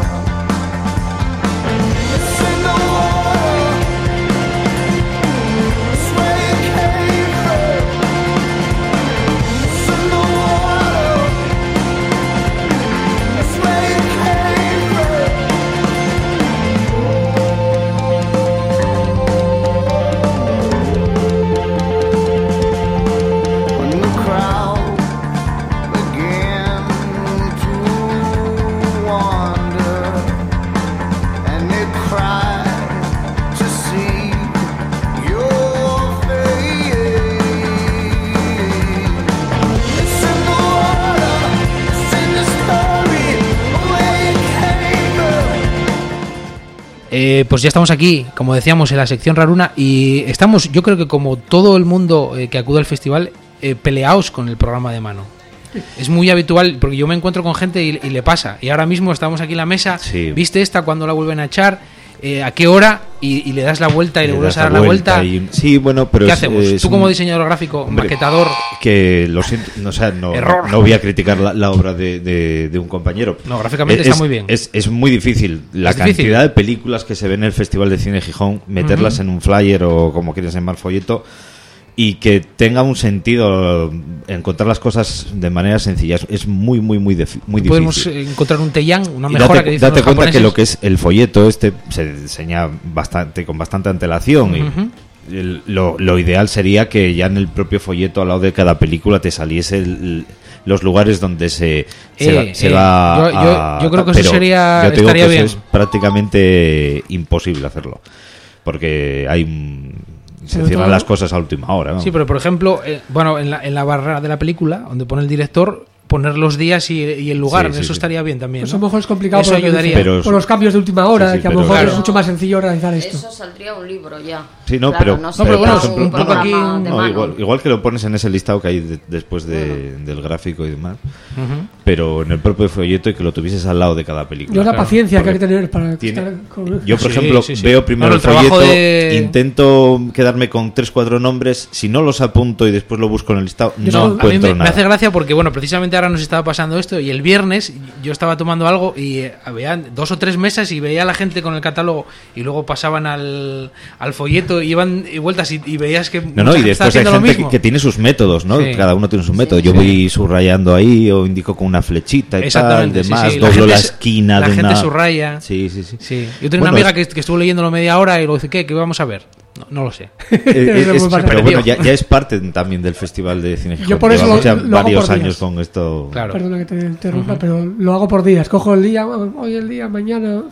S8: It's in the water, it's where you came from. It's in the water, it's where you came from. When the crowd began to wander, and they cried to see your face. It's in the water, it's in the story where you came from.
S2: Eh, pues ya estamos aquí, como decíamos, en la sección raruna y estamos, yo creo que como todo el mundo eh, que acude al festival, eh, peleados con el programa de mano. Es muy habitual, porque yo me encuentro con gente y, y le pasa. Y ahora mismo estamos aquí en la mesa,
S1: Sí.
S2: ¿viste esta? ¿Cuándo la vuelven a echar? Eh, ¿A qué hora? Y, y le das la vuelta y le,
S1: Le
S2: vuelves
S1: das
S2: a dar la vuelta.
S1: y- sí, bueno, pero
S2: ¿Qué
S1: es-
S2: hacemos?
S1: es
S2: Tú
S1: un-
S2: como diseñador gráfico,
S1: Hombre,
S2: maquetador...
S1: que lo siento, no, o sea, no,
S2: Error.
S1: no voy a criticar la, la obra de, de- de un compañero.
S2: No, gráficamente
S1: Es-
S2: está muy bien.
S1: Es, es muy difícil la
S2: Es
S1: cantidad
S2: difícil.
S1: de películas que se ven en el Festival de Cine de Gijón, meterlas
S2: Ujú.
S1: en un flyer o como quieres llamar folleto y que tenga un sentido encontrar las cosas de manera sencilla. Es, es muy, muy, muy, defi- muy
S2: Podemos
S1: difícil.
S2: eh, encontrar un Teyang, una
S1: Y
S2: mejora
S1: date,
S2: que dicen
S1: date
S2: los
S1: cuenta que
S2: japoneses.
S1: lo que es el folleto este se diseña bastante con bastante antelación.
S2: Ujú.
S1: Y el- lo, lo ideal sería que ya en el propio folleto al lado de cada película te saliese el- los lugares donde se, se,
S2: Eh,
S1: va, se
S2: eh,
S1: va
S2: yo- yo-
S1: a-
S2: yo creo que eso
S1: pero
S2: sería-
S1: yo te digo
S2: estaría
S1: que eso
S2: bien.
S1: es prácticamente imposible hacerlo porque hay un- se
S3: Sobre
S1: cierran
S3: todo-
S1: las cosas a última hora, ¿no?
S2: Sí, pero por ejemplo, eh, bueno, en la, en la barra de la película, donde pone el director, poner los días y, y el lugar,
S1: Sí, sí,
S2: eso
S1: sí.
S2: estaría bien también.
S3: Pues
S2: ¿no?
S3: a lo mejor es complicado
S2: Eso
S3: por, lo que
S2: ayudaría.
S3: dice,
S1: Pero-
S3: por los cambios de última hora,
S1: Sí, sí,
S3: que a lo
S1: pero-
S3: mejor
S2: Claro.
S3: es mucho más sencillo organizar esto.
S4: Eso saldría un libro ya.
S1: Sí, no,
S4: Claro,
S1: pero,
S4: no,
S2: pero bueno,
S1: por ejemplo,
S2: un programa
S4: aquí,
S2: de
S1: no,
S4: mano.
S1: igual, igual que lo pones en ese listado que hay de- después de- del gráfico y demás,
S2: Ujú.
S1: pero en el propio folleto y que lo tuvieses al lado de cada película.
S3: Yo la
S2: Claro,
S3: paciencia que hay que
S1: porque
S3: tener para
S1: tiene-
S3: estar con...
S1: Yo, por
S2: Sí,
S1: ejemplo,
S2: sí, sí.
S1: veo primero
S2: Bueno,
S1: el
S2: el trabajo
S1: folleto,
S2: de-
S1: intento quedarme con tres, cuatro nombres, si no los apunto y después lo busco en el listado,
S3: Yo
S1: no
S3: solo-
S2: A mí
S1: encuentro
S2: me, me
S1: nada.
S2: hace gracia porque, bueno, precisamente ahora nos estaba pasando esto y el viernes yo estaba tomando algo y eh, había dos o tres mesas y veía a la gente con el catálogo y luego pasaban al, al folleto y iban y vueltas y, y veías que
S1: No, no,
S2: mucha
S1: y
S2: gente estaba
S1: después hay
S2: haciendo lo
S1: gente que,
S2: mismo.
S1: que tiene sus métodos, ¿no?
S2: Sí.
S1: Cada uno tiene su método.
S4: Sí,
S1: Yo
S4: sí.
S1: voy subrayando ahí o indico con una flechita y tal,
S2: Exactamente, sí,
S1: demás,
S2: sí. La
S1: doblo
S2: gente
S1: la
S2: es-
S1: esquina
S2: la
S1: de
S2: gente
S1: una...
S2: subraya.
S1: Sí, sí, sí.
S2: Sí. Yo tenía
S1: Bueno,
S2: una amiga
S1: es-
S2: que, que estuvo leyéndolo media hora y luego dice, ¿qué? ¿Qué vamos a ver? No, no lo sé.
S1: Eh, eh, es-
S3: Muy barato.
S1: pero bueno, ya, ya es parte también del Festival de Cine Gijón.
S3: Yo por eso
S1: Llevamos
S3: lo-
S1: ya
S3: lo hago
S1: varios
S3: por
S1: años
S3: días.
S1: con esto.
S2: Claro.
S3: Perdona que te interrumpa, pero lo hago por días. Cojo el día, hoy el día, mañana.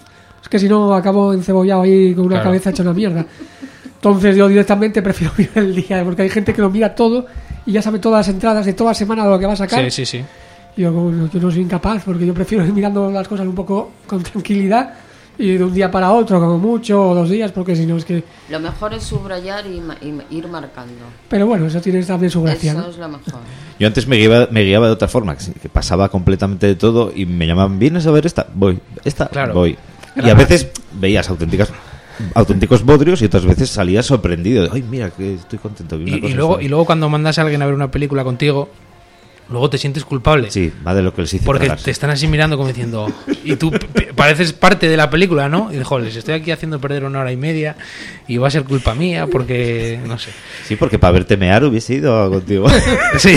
S3: que si no acabo encebollado ahí con una
S2: Claro.
S3: cabeza hecha una mierda. Entonces yo directamente prefiero mirar el día, porque hay gente que lo mira todo y ya sabe todas las entradas de toda semana de lo que va a sacar.
S2: Sí, sí, sí.
S3: Y yo, como, yo no soy incapaz, porque yo prefiero ir mirando las cosas un poco con tranquilidad y de un día para otro, como mucho, o dos días, porque si no es que...
S4: Lo mejor es subrayar y, ma- y ma- ir marcando.
S3: Pero bueno, eso tiene también su gracia,
S4: Eso
S3: ¿no?
S4: es lo mejor.
S1: Yo antes me guiaba, me guiaba de otra forma, que, sí, que pasaba completamente de todo y me llamaban, ¿vienes a ver esta? Voy. ¿Esta?
S2: Claro.
S1: Voy. Y
S2: Era
S1: a
S2: más-
S1: veces veías auténticas auténticos bodrios y otras veces salías sorprendido. Ay, mira, que estoy contento. vi una
S2: Y, y
S1: cosa
S2: luego,
S1: suave.
S2: y luego cuando mandas a alguien a ver una película contigo, luego te sientes culpable.
S1: Sí, va de lo que les hice
S2: Porque
S1: tragarse.
S2: te están así mirando como diciendo... Y tú p- p- pareces parte de la película, ¿no? Y dices, joder, les estoy aquí haciendo perder una hora y media y va a ser culpa mía porque... No sé.
S1: Sí, porque para verte mear hubiese ido contigo.
S2: Sí.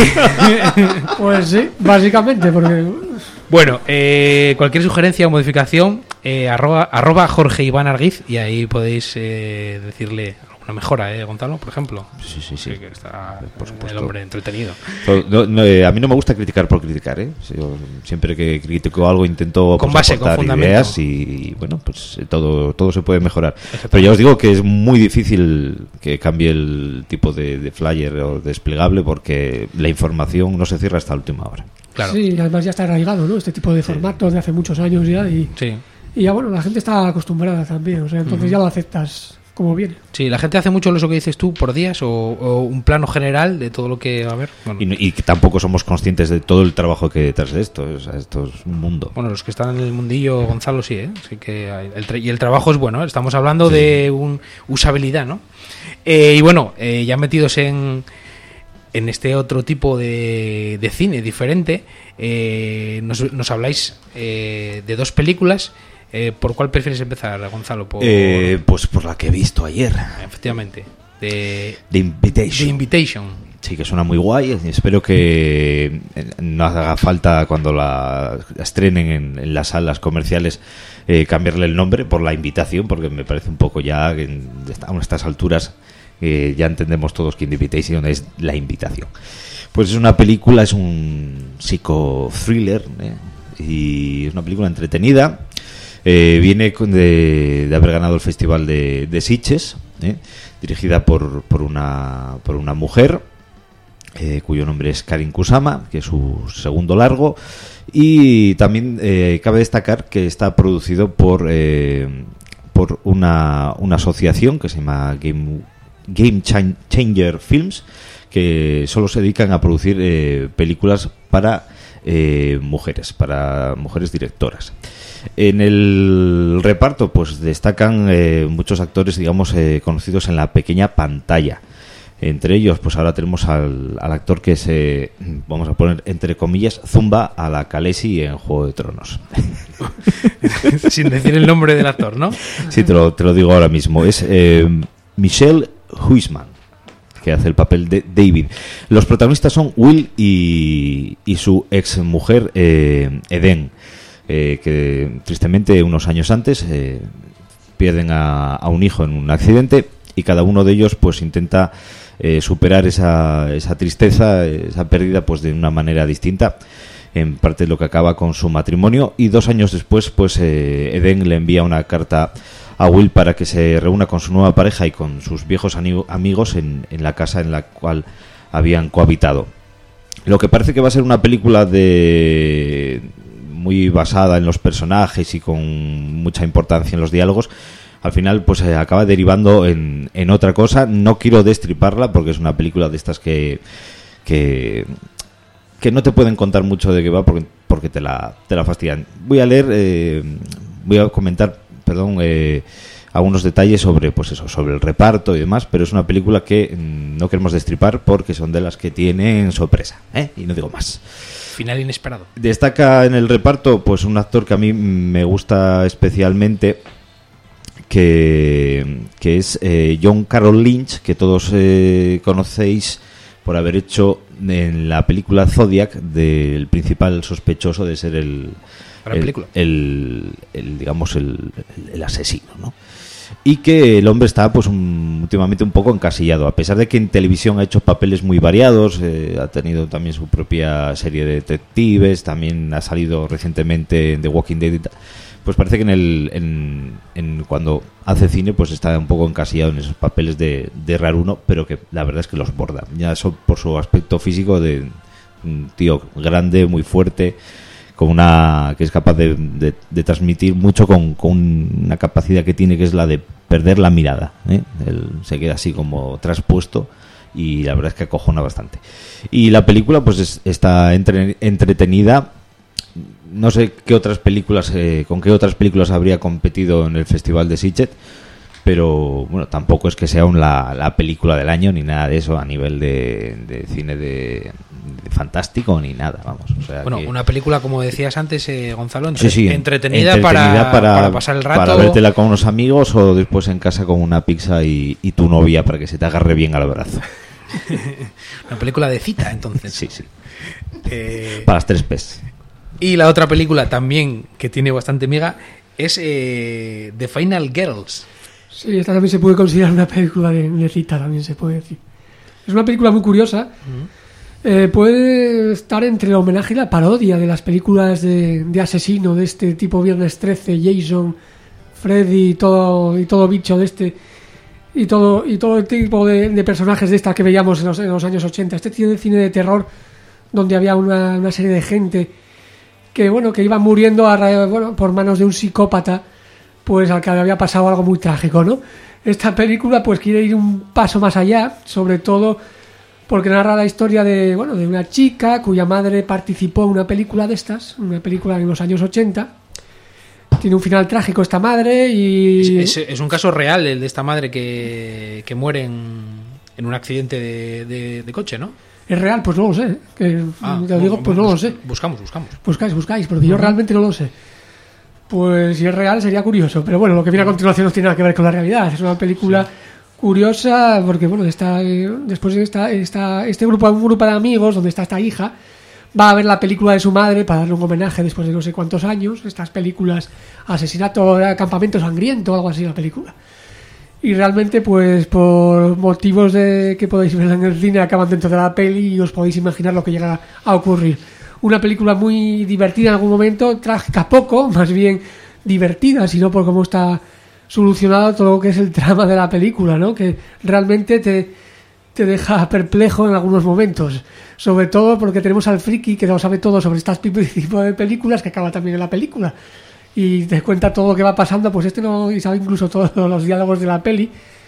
S3: Pues sí, básicamente, porque...
S2: Bueno, eh, cualquier sugerencia o modificación, eh, arroba, arroba Jorge Iván Arguiz, y ahí podéis eh, decirle alguna mejora, ¿eh, Gonzalo? Por ejemplo.
S1: Sí, sí, sí.
S2: Que está
S1: Por supuesto.
S2: el hombre entretenido.
S1: No, no, eh, a mí no me gusta criticar por criticar, ¿eh? Yo siempre que critico algo intento
S2: Con
S1: pues,
S2: base, con
S1: aportar
S2: fundamento.
S1: ideas y, bueno, pues eh, todo, todo se puede mejorar. Pero ya os digo que es muy difícil que cambie el tipo de, de flyer o desplegable porque la información no se cierra hasta la última hora.
S2: Claro.
S3: Sí, además ya está arraigado, ¿no? Este tipo de formatos de hace muchos años ya y,
S2: Sí.
S3: y ya bueno, la gente está acostumbrada también, o sea, entonces ya lo aceptas como viene.
S2: Sí, la gente hace mucho eso que dices tú por días o, o un plano general de todo lo que va a haber. Bueno,
S1: Y, no- y que tampoco somos conscientes de todo el trabajo que hay detrás de esto. O sea, esto es un mundo.
S2: Bueno, los que están en el mundillo, Gonzalo, sí, ¿eh? Sí que hay- el tra- y el trabajo es bueno, ¿eh? Estamos hablando de un, usabilidad, ¿no? Eh, y bueno, eh, ya metidos en, en este otro tipo de, de cine diferente, eh, nos, nos habláis eh, de dos películas. Eh, ¿Por cuál prefieres empezar, Gonzalo? Por,
S1: Eh, pues por la que he visto ayer.
S2: efectivamente, de
S1: The Invitation.
S2: The Invitation.
S1: Sí, que suena muy guay. Y espero que eh, no haga falta cuando la estrenen en, en las salas comerciales eh, cambiarle el nombre por La Invitación, porque me parece un poco ya que en- a estas alturas eh, ya entendemos todos que The Invitation es La Invitación. Pues es una película, es un psicothriller, ¿eh? Y es una película entretenida. Eh, viene con de, de haber ganado el Festival de, de Sitges, ¿eh? Dirigida por, por, una, por una mujer eh, cuyo nombre es Karin Kusama, que es su segundo largo, y también eh, cabe destacar que está producido por eh, por una, una asociación que se llama Game, Game Chan- Changer Films, que solo se dedican a producir eh, películas para eh, mujeres, para mujeres directoras. En el reparto pues destacan eh, muchos actores, digamos, eh, conocidos en la pequeña pantalla. Entre ellos, pues ahora tenemos al, al actor que se, vamos a poner entre comillas, zumba a la Khaleesi en Juego de Tronos.
S2: Sin decir el nombre del actor, ¿no?
S1: Sí, te lo, te lo digo ahora mismo. Es eh, Michelle Huisman, que hace el papel de David. Los protagonistas son Will y, y su ex mujer eh, Eden, eh, que tristemente unos años antes eh, pierden a, a un hijo en un accidente y cada uno de ellos pues intenta eh, superar esa, esa tristeza, esa pérdida pues de una manera distinta. En parte lo que acaba con su matrimonio y dos años después pues eh, Eden le envía una carta a Will para que se reúna con su nueva pareja y con sus viejos ani- amigos en, en la casa en la cual habían cohabitado. Lo que parece que va a ser una película de muy basada en los personajes y con mucha importancia en los diálogos, al final pues eh, acaba derivando en, en otra cosa. No quiero destriparla porque es una película de estas que que, que no te pueden contar mucho de qué va porque, porque te la te la fastidian. Voy a leer, eh, voy a comentar, perdón, eh, algunos detalles sobre pues eso, sobre el reparto y demás, pero es una película que mm, no queremos destripar porque son de las que tienen sorpresa, ¿eh? Y no digo más.
S2: Final inesperado.
S1: Destaca en el reparto pues un actor que a mí me gusta especialmente, que, que es eh, John Carroll Lynch, que todos eh, conocéis por haber hecho en la película Zodiac del principal sospechoso de ser el
S2: Gran
S1: el,
S2: película.
S1: el, el, digamos el, el asesino, ¿no? Y que el hombre está pues un, últimamente un poco encasillado, a pesar de que en televisión ha hecho papeles muy variados, eh, ha tenido también su propia serie de detectives, también ha salido recientemente en The Walking Dead y tal, pues parece que en el en, en cuando hace cine pues está un poco encasillado en esos papeles de, de raruno, pero que la verdad es que los borda. Ya eso por su aspecto físico de un tío grande, muy fuerte, con una que es capaz de, de, de transmitir mucho con, con una capacidad que tiene, que es la de perder la mirada, ¿eh? Él se queda así como traspuesto y la verdad es que acojona bastante. Y la película pues es, está entre, entretenida. No sé qué otras películas, eh, con qué otras películas habría competido en el Festival de Sitges, pero bueno, tampoco es que sea un, la, la película del año ni nada de eso a nivel de, de cine de, de fantástico ni nada, vamos. O sea
S2: Bueno,
S1: que...
S2: una película, como decías antes, eh, Gonzalo, entre-
S1: Sí, sí,
S2: entretenida,
S1: entretenida
S2: para, para pasar el rato.
S1: Para vértela con unos amigos o después en casa con una pizza y, y tu novia para que se te agarre bien al brazo.
S2: Una película de cita, entonces.
S1: Sí, sí.
S2: Eh,
S1: Para las tres P's.
S2: y la otra película también que tiene bastante miga es eh, The Final Girls.
S3: Sí, esta también se puede considerar una película de, de cita, también se puede decir. Es una película muy curiosa. Eh, puede estar entre el homenaje y la parodia de las películas de, de asesino de este tipo, Viernes trece, Jason, Freddy y todo, y todo bicho de este, y todo y todo el tipo de, de personajes de esta que veíamos en los, en los años ochenta. Este tiene cine de terror donde había una, una serie de gente que bueno que iban muriendo a, ra- bueno, por manos de un psicópata, pues al que le había pasado algo muy trágico, ¿no? Esta película pues quiere ir un paso más allá, sobre todo porque narra la historia de bueno de una chica cuya madre participó en una película de estas, una película en los años ochenta. Tiene un final trágico esta madre y...
S2: Es, es- es un caso real el de esta madre que, que muere en, en un accidente de, de- de coche, ¿no?
S3: ¿Es real? Pues no lo sé. Que,
S2: Ah,
S3: te lo digo, pues no lo
S2: bus-
S3: sé.
S2: Buscamos, buscamos.
S3: Buscáis, buscáis, porque yo realmente no lo sé. Pues si es real sería curioso, pero bueno, lo que viene a continuación no tiene nada que ver con la realidad. Es una película curiosa porque, bueno, está, eh, después de esta, esta, este grupo, un grupo de amigos donde está esta hija, va a ver la película de su madre para darle un homenaje después de no sé cuántos años. Estas películas, asesinato, campamento sangriento, algo así la película. Y realmente, pues por motivos de que podéis ver en el cine, acaban dentro de la peli y os podéis imaginar lo que llega a ocurrir. Una película muy divertida en algún momento, trágica poco, más bien divertida, sino por cómo está solucionado todo lo que es el trama de la película, ¿no? Que realmente te, te deja perplejo en algunos momentos. Sobre todo porque tenemos al friki que lo sabe todo sobre estas tipo de películas, que acaba también en la película. Y te cuenta todo lo que va pasando, pues este no y sabe incluso todos los diálogos de la peli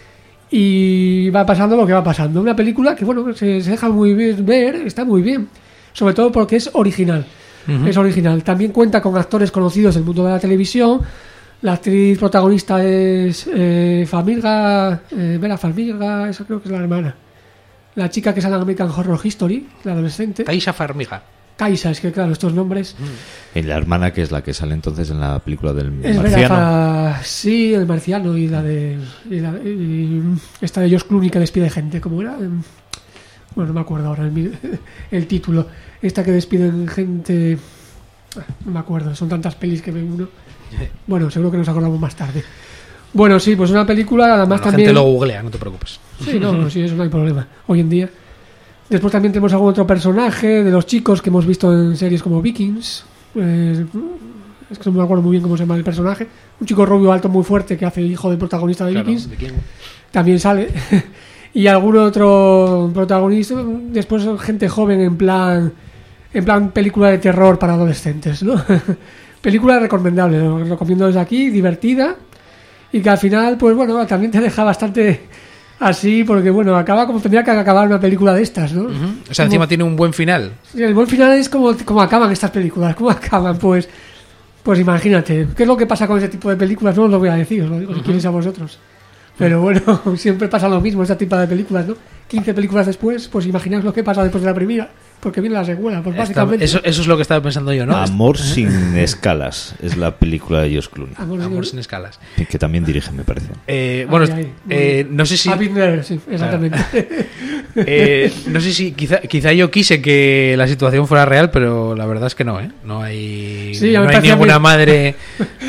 S3: y va pasando lo que va pasando. Una película que bueno se, se deja muy bien ver, está muy bien, sobre todo porque es original. Uh-huh. Es original. También cuenta con actores conocidos del mundo de la televisión. La actriz protagonista es eh, Farmiga, eh, Vera Farmiga, esa creo que es la hermana. La chica que sale en American Horror Story, la adolescente.
S2: Taisha Farmiga.
S3: Kaisa, es que claro, estos nombres.
S1: Y la hermana que es la que sale entonces en la película del
S3: Es
S1: marciano.
S3: Vera, sí, el marciano y la de y la, y esta de George Clooney que despide gente, ¿cómo era? Bueno, no me acuerdo ahora el, el título. Esta que despiden gente, no me acuerdo, son tantas pelis que ve uno. Bueno, seguro que nos acordamos más tarde. Bueno, sí, pues una película además
S2: Bueno, la
S3: también.
S2: gente lo googlea, no te preocupes.
S3: Sí, no, no, sí, eso no hay problema. Hoy en día. Después también tenemos algún otro personaje de los chicos que hemos visto en series como Vikings. Eh, es que no me acuerdo muy bien cómo se llama el personaje. Un chico rubio alto muy fuerte que hace hijo del protagonista de
S2: Claro,
S3: Vikings.
S2: ¿de quién?
S3: También sale. Y algún otro protagonista. Después gente joven en plan en plan película de terror para adolescentes, ¿no? Película recomendable, lo recomiendo desde aquí, divertida. Y que al final, pues bueno, también te deja bastante así, porque bueno, acaba como tendría que acabar una película de estas, ¿no?
S2: Uh-huh. O sea, encima
S3: Como,
S2: tiene un buen final.
S3: el buen final es como, como acaban estas películas, ¿cómo acaban? Pues pues imagínate, ¿qué es lo que pasa con ese tipo de películas? No os lo voy a decir, os lo digo si queréis a vosotros. Pero bueno, siempre pasa lo mismo, este tipo de películas, ¿no? quince películas después, pues imaginaos lo que pasa después de la primera, porque viene la secuela, pues
S2: Está-
S3: básicamente.
S2: eso, eso es lo que estaba pensando yo, ¿no?
S1: Amor sin escalas es la película de George Clooney,
S3: Amor,
S2: Amor
S3: Amor
S2: sin escalas.
S1: que también dirige, me parece.
S2: Eh, bueno,
S3: Ay, ay,
S2: eh, no sé si...
S3: A Binder, sí, exactamente.
S2: Eh, no sé si quizá, quizá yo quise que la situación fuera real, pero la verdad es que no, ¿eh? No hay,
S3: Sí, ya
S2: no
S3: me
S2: hay
S3: parecía
S2: ninguna
S3: muy-
S2: madre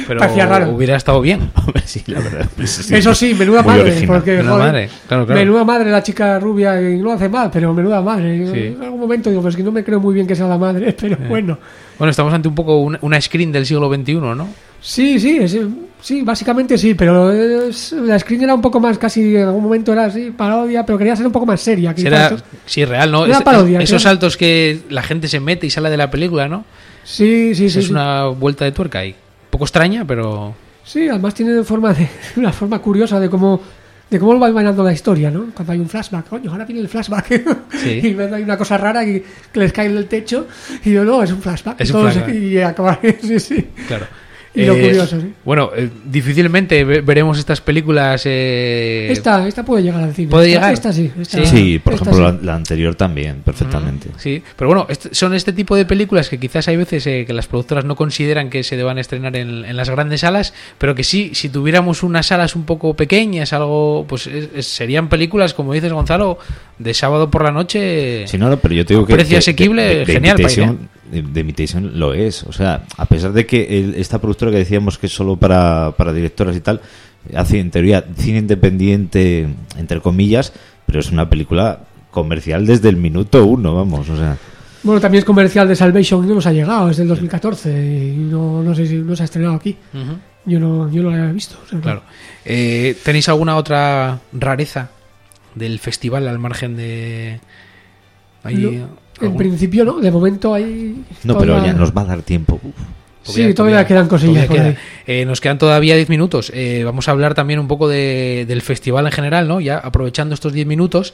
S2: pero
S3: Parecía raro.
S2: hubiera estado bien.
S1: Hombre, sí, la verdad. Sí,
S3: Eso sí, menuda
S1: muy
S3: madre,
S1: original.
S3: porque
S2: Menuda
S3: joder,
S2: madre, claro, claro.
S3: menuda madre la chica rubia y no hace mal, pero menuda madre.
S2: Sí.
S3: En algún momento digo, pues que no me creo muy bien que sea la madre, pero bueno.
S2: Bueno, estamos ante un poco una, una screen del siglo veintiuno, ¿no?
S3: Sí, sí, es- sí, básicamente sí, pero es- la screen era un poco más, casi en algún momento era así, parodia, pero quería ser un poco más seria. quizás.
S2: Será, sí, real, ¿no?
S3: Era
S2: Es-
S3: parodia,
S2: esos
S3: claro.
S2: saltos que la gente se mete y sale de la película, ¿no?
S3: Sí, sí, sí.
S2: es
S3: sí.
S2: una vuelta de tuerca ahí. Un poco extraña, pero...
S3: Sí, además tiene forma de, una forma curiosa de cómo de cómo va bailando la historia, ¿no? Cuando hay un flashback, coño, ahora viene el flashback.
S2: Sí.
S3: Y ven, hay una cosa rara que, que les cae del techo y yo, no, es un flashback.
S2: Es un
S3: Todos-
S2: flashback.
S3: Y acaba, sí, sí.
S2: Claro.
S3: Y lo
S2: Eh,
S3: curioso, sí.
S2: Bueno, eh, difícilmente ve- veremos estas películas... eh,
S3: Esta, esta puede llegar al cine.
S2: ¿Puede
S3: Esta-
S2: llegar?
S3: Esta sí. Esta,
S1: Sí, por
S3: esta
S1: ejemplo,
S3: sí.
S1: la, la anterior también, perfectamente.
S2: Sí, pero bueno, est- son este tipo de películas que quizás hay veces eh, que las productoras no consideran que se deban estrenar en, en las grandes salas, pero que sí, si tuviéramos unas salas un poco pequeñas, algo, pues es- es- serían películas, como dices Gonzalo, de sábado por la noche.
S1: Sí, no, no, pero yo te digo que...
S2: Precio
S1: que-
S2: asequible,
S1: de- de- de
S2: genial para ir,
S1: Invitation- de, de Invitation lo es. O sea, a pesar de que el- esta productora que decíamos que es solo para, para directoras y tal, hace en teoría cine independiente, entre comillas, pero es una película comercial desde el minuto uno, vamos, o sea...
S3: Bueno, también es comercial de Salvation y no nos ha llegado, es del dos mil catorce y no, no sé si no se ha estrenado aquí.
S2: Ujú,
S3: Yo no, yo no la había visto. o sea, no.
S2: claro. Eh, ¿Tenéis alguna otra rareza del festival al margen de... ahí,
S3: No, en
S2: algún-
S3: principio no, de momento hay...
S1: No, pero
S3: todavía-
S1: ya nos va a dar tiempo. Uf.
S3: Sí, todavía quedan cosillas
S2: todavía
S3: por
S2: queda.
S3: ahí.
S2: Eh, nos quedan todavía diez minutos. Eh, vamos a hablar también un poco de, del festival en general, ¿no? Ya aprovechando estos diez minutos,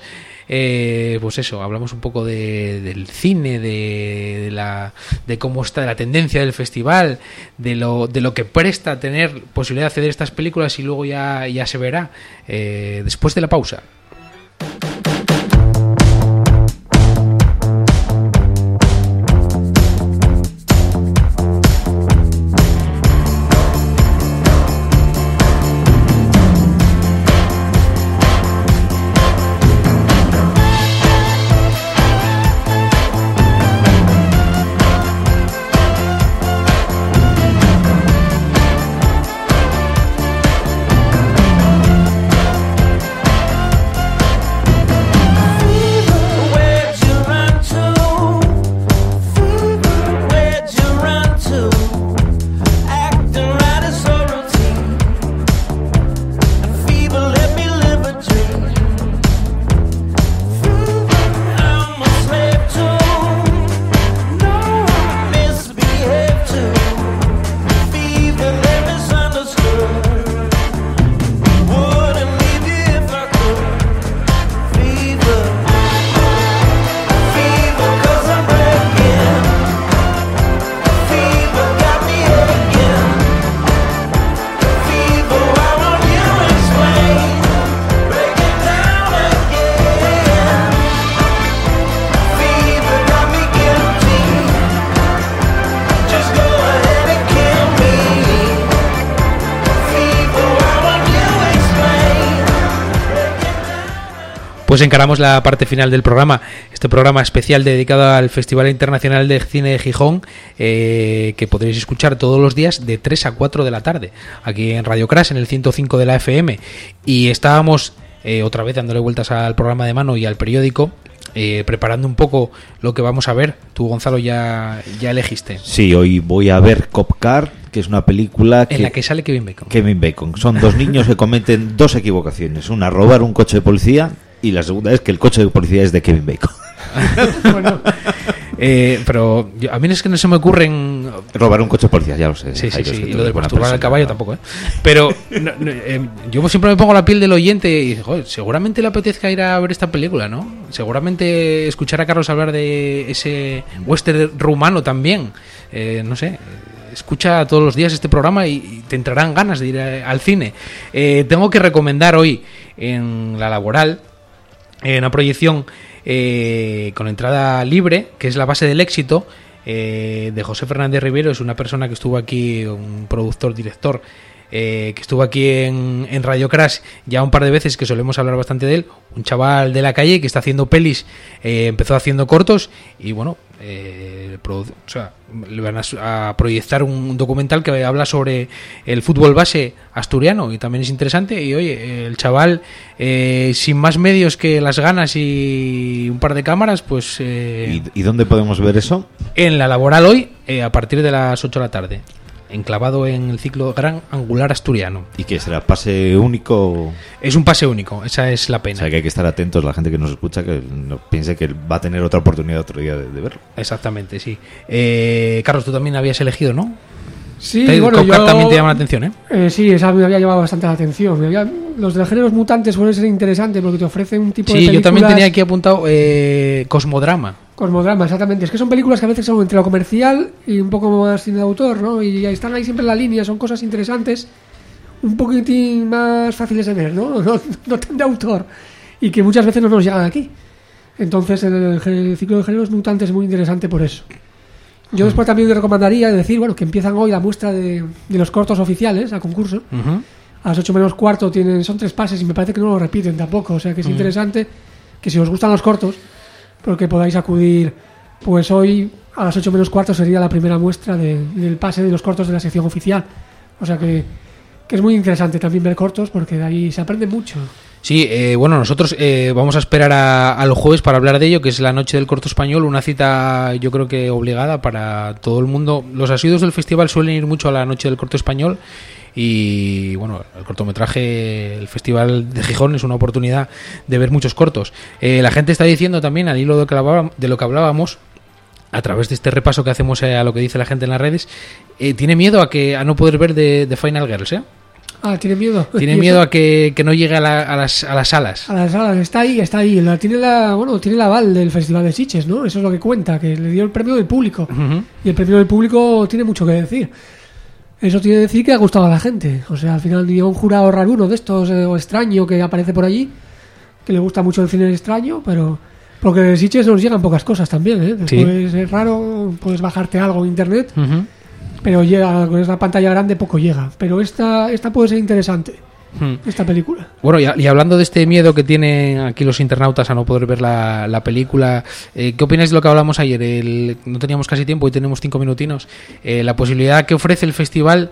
S2: eh, pues eso, hablamos un poco de, del cine, de, de la, de cómo está la tendencia del festival, de lo, de lo que presta tener posibilidad de acceder a estas películas y luego ya, ya se verá eh, después de la pausa.
S8: Where'd you run to? Where'd you run to? Acting right is so routine. And fever let me live a dream. I'm a slave to. No, misbehave to. Fever let misunderstood. Wouldn't leave you if I could. Fever. Fever, 'cause I'm breaking. Fever got me aching. Fever, why won't you explain? Break it down again. Fever got me guilty. Just go ahead and kill me. Fever, why won't you explain?
S2: Pues encaramos la parte final del programa, este programa especial dedicado al Festival Internacional de Cine de Gijón, eh, que podréis escuchar todos los días de tres a cuatro de la tarde, aquí en Radio Crash, en el ciento cinco de la F M. Y estábamos eh, otra vez dándole vueltas al programa de mano y al periódico, eh, preparando un poco lo que vamos a ver. Tú, Gonzalo, ya, ya elegiste.
S1: Sí, hoy voy a ver Cop Car, que es una película que...
S2: En la que sale Kevin Bacon.
S1: Kevin Bacon. Son dos niños que cometen dos equivocaciones. Una, robar un coche de policía, y la segunda es que el coche de policía es de Kevin Bacon.
S3: Bueno,
S2: Eh, pero yo- a mí es que no se me ocurren...
S1: Robar un coche de policía, ya lo sé.
S2: Sí, sí,
S1: Jairo, es
S2: sí,
S1: que
S2: y
S1: tú
S2: lo de
S1: eres buena
S2: masturbar al
S1: persona,
S2: caballo
S1: ¿no?
S2: tampoco, ¿eh? Pero no, no, eh, yo siempre me pongo la piel del oyente y digo, "Joder, seguramente le apetezca ir a ver esta película, ¿no? Seguramente escuchar a Carlos hablar de ese western rumano también, eh, no sé, escucha todos los días este programa y, y te entrarán ganas de ir a- al cine. Eh, tengo que recomendar hoy en La Laboral, en una proyección eh, con entrada libre, que es La base del éxito, eh, de José Fernández Rivero. Es una persona que estuvo aquí, un productor, director, eh, que estuvo aquí en, en Radio Crash ya un par de veces, que solemos hablar bastante de él, un chaval de la calle que está haciendo pelis, eh, empezó haciendo cortos y bueno, eh, produ- o sea, le van a, a proyectar un documental que habla sobre el fútbol base asturiano y también es interesante. Y oye, el chaval eh, sin más medios que las ganas y un par de cámaras, pues eh,
S1: ¿Y, ¿Y dónde podemos ver eso?
S2: en la Laboral hoy eh, a partir de las ocho de la tarde, enclavado en el ciclo Gran Angular Asturiano.
S1: ¿Y qué será? ¿Pase único?
S2: Es un pase único, esa es la
S1: O
S2: pena.
S1: sea, que hay que estar atentos, la gente que nos escucha, que no piense que va a tener otra oportunidad otro día de, de verlo.
S2: Exactamente, sí. Eh, Carlos, tú también habías elegido, ¿no?
S3: Sí,
S2: Te-
S3: bueno,
S2: Coca
S3: yo...
S2: también te llama la atención, ¿eh?
S3: Eh, sí, esa me había llamado bastante la atención. Me había- Los de géneros mutantes suelen ser interesantes porque te ofrecen un tipo de
S2: Sí,
S3: películas...
S2: yo también tenía aquí apuntado eh, Cosmodrama.
S3: Cosmodrama, exactamente. Es que son películas que a veces son entre lo comercial y un poco más cine de autor, ¿no? Y están ahí siempre en la línea, son cosas interesantes, un poquitín más fáciles de ver, ¿no? No, no tan de autor. Y que muchas veces no nos llegan aquí. Entonces el, el ciclo de géneros mutantes es muy interesante por eso. Yo después también le recomendaría decir, bueno, que empiezan hoy la muestra de, de los cortos oficiales a concurso.
S2: Ujú.
S3: A las ocho menos cuarto tienen, son tres pases y me parece que no lo repiten tampoco. O sea que es interesante que si os gustan los cortos, pero que podáis acudir, pues hoy a las ocho menos cuarto sería la primera muestra de- del pase de los cortos de la sección oficial. O sea que, que es muy interesante también ver cortos porque de ahí se aprende mucho.
S2: Sí, eh, bueno, nosotros eh, vamos a esperar a, a los jueves para hablar de ello, que es la Noche del Corto Español, una cita yo creo que obligada para todo el mundo. Los asiduos del festival suelen ir mucho a la Noche del Corto Español y bueno, el cortometraje, el Festival de Gijón es una oportunidad de ver muchos cortos. Eh, la gente está diciendo también, al hilo de, que hablaba- de lo que hablábamos, a través de este repaso que hacemos eh, a lo que dice la gente en las redes, eh, tiene miedo a que a no poder ver de, de Final Girls, ¿eh?
S3: Ah, ¿tiene miedo?
S2: Tiene
S3: ¿Y
S2: miedo
S3: eso?
S2: a que, que no llegue a, la- a las, a las salas.
S3: A las salas, está ahí, está ahí. La, tiene la, bueno, tiene el aval del Festival de Sitges, ¿no? Eso es lo que cuenta, que le dio el premio del público.
S2: Ujú.
S3: Y el premio del público tiene mucho que decir. Eso tiene que decir que ha gustado a la gente. O sea, al final ni a un jurado raruno de estos eh, o extraño que aparece por allí, que le gusta mucho el cine extraño, pero porque de Sitges nos llegan pocas cosas también, ¿eh?
S2: Sí.
S3: Después es raro, puedes bajarte algo en internet,
S2: Ujú.
S3: pero llega con esa pantalla grande poco llega. Pero esta esta puede ser interesante,
S2: Hmm.
S3: esta película.
S2: Bueno, y, y hablando de este miedo que tienen aquí los internautas a no poder ver la, la película, eh, ¿qué opináis de lo que hablamos ayer? El- no teníamos casi tiempo y tenemos cinco minutinos. Eh, la posibilidad que ofrece el festival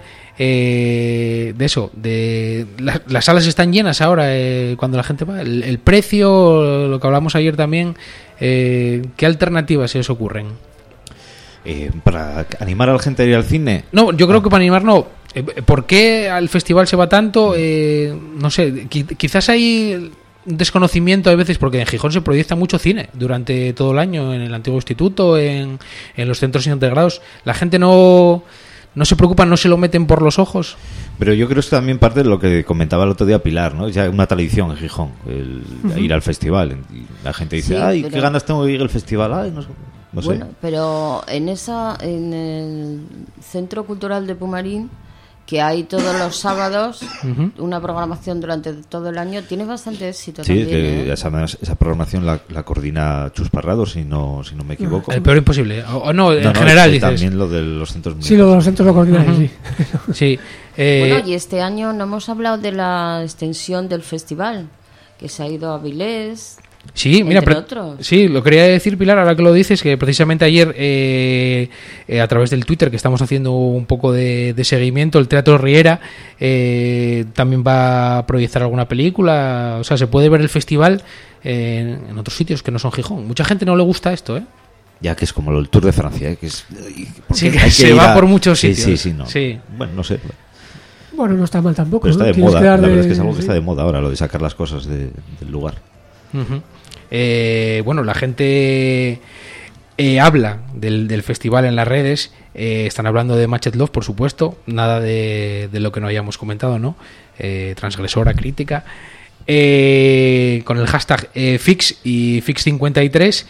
S2: eh, de eso, de la- las salas están llenas ahora eh, cuando la gente va. El, el precio, lo que hablamos ayer también, eh, ¿qué alternativas se os ocurren?
S1: Eh, para animar a la gente a ir al cine.
S2: No, yo creo que para animar no. Eh, ¿Por qué al festival se va tanto? Eh, no sé, qui- quizás hay un desconocimiento a veces, porque en Gijón se proyecta mucho cine durante todo el año, en el antiguo instituto, en, en los centros integrados. La gente no, no se preocupa, no se lo meten por los ojos.
S1: Pero yo creo que es también parte de lo que comentaba el otro día Pilar, ¿no? Ya una tradición en Gijón, el ir al festival. Y la gente dice,
S4: Sí,
S1: ay,
S4: pero-
S1: qué ganas tengo de ir al festival. Ay, no, sé- no sé.
S4: Bueno, pero en esa, en el Centro Cultural de Pumarín, que hay todos los sábados,
S2: Ujú.
S4: una programación durante todo el año, tiene bastante éxito
S1: Sí,
S4: también.
S1: que
S4: ¿eh?
S1: esa, esa programación la, la coordina Chus Parrado, si no, si no me equivoco.
S2: El peor imposible. O, o no, en
S1: No, no,
S2: general
S1: es que
S2: dices.
S1: también lo de los centros
S3: Sí, lo de los centros lo coordinan,
S2: Ujú.
S3: sí.
S2: Sí. eh,
S4: Bueno, y este año no hemos hablado de la extensión del festival, que se ha ido a Vilés.
S2: Sí, mira,
S4: entre
S2: pre-
S4: otros.
S2: sí, lo quería decir, Pilar, ahora que lo dices, que precisamente ayer, eh, eh, a través del Twitter, que estamos haciendo un poco de, de seguimiento, el Teatro Riera eh, también va a proyectar alguna película. O sea, se puede ver el festival eh, en otros sitios que no son Gijón. Mucha gente no le gusta esto, ¿eh?
S1: Ya que es como el Tour de Francia, ¿eh? Que es, ¿por
S2: Sí,
S1: qué
S2: que
S1: hay
S2: se
S1: ir
S2: va
S1: a-
S2: por muchos
S1: Sí,
S2: sitios.
S1: Sí, sí, no.
S2: Sí.
S1: Bueno, no sé.
S3: Bueno, no está mal tampoco.
S1: Pero está
S3: ¿no?
S1: de
S3: Tienes
S1: moda.
S3: que
S1: La
S3: darle-
S1: verdad es que es algo que
S3: sí.
S1: está de moda ahora, lo de sacar las cosas de- del lugar.
S2: Ujú. Eh, bueno, la gente eh, habla del, del festival en las redes. Eh, están hablando de Matched Love, por supuesto. Nada de, de lo que no hayamos comentado, ¿no? Eh, transgresora, crítica. Eh, con el hashtag eh, Fix y Fix cincuenta y tres.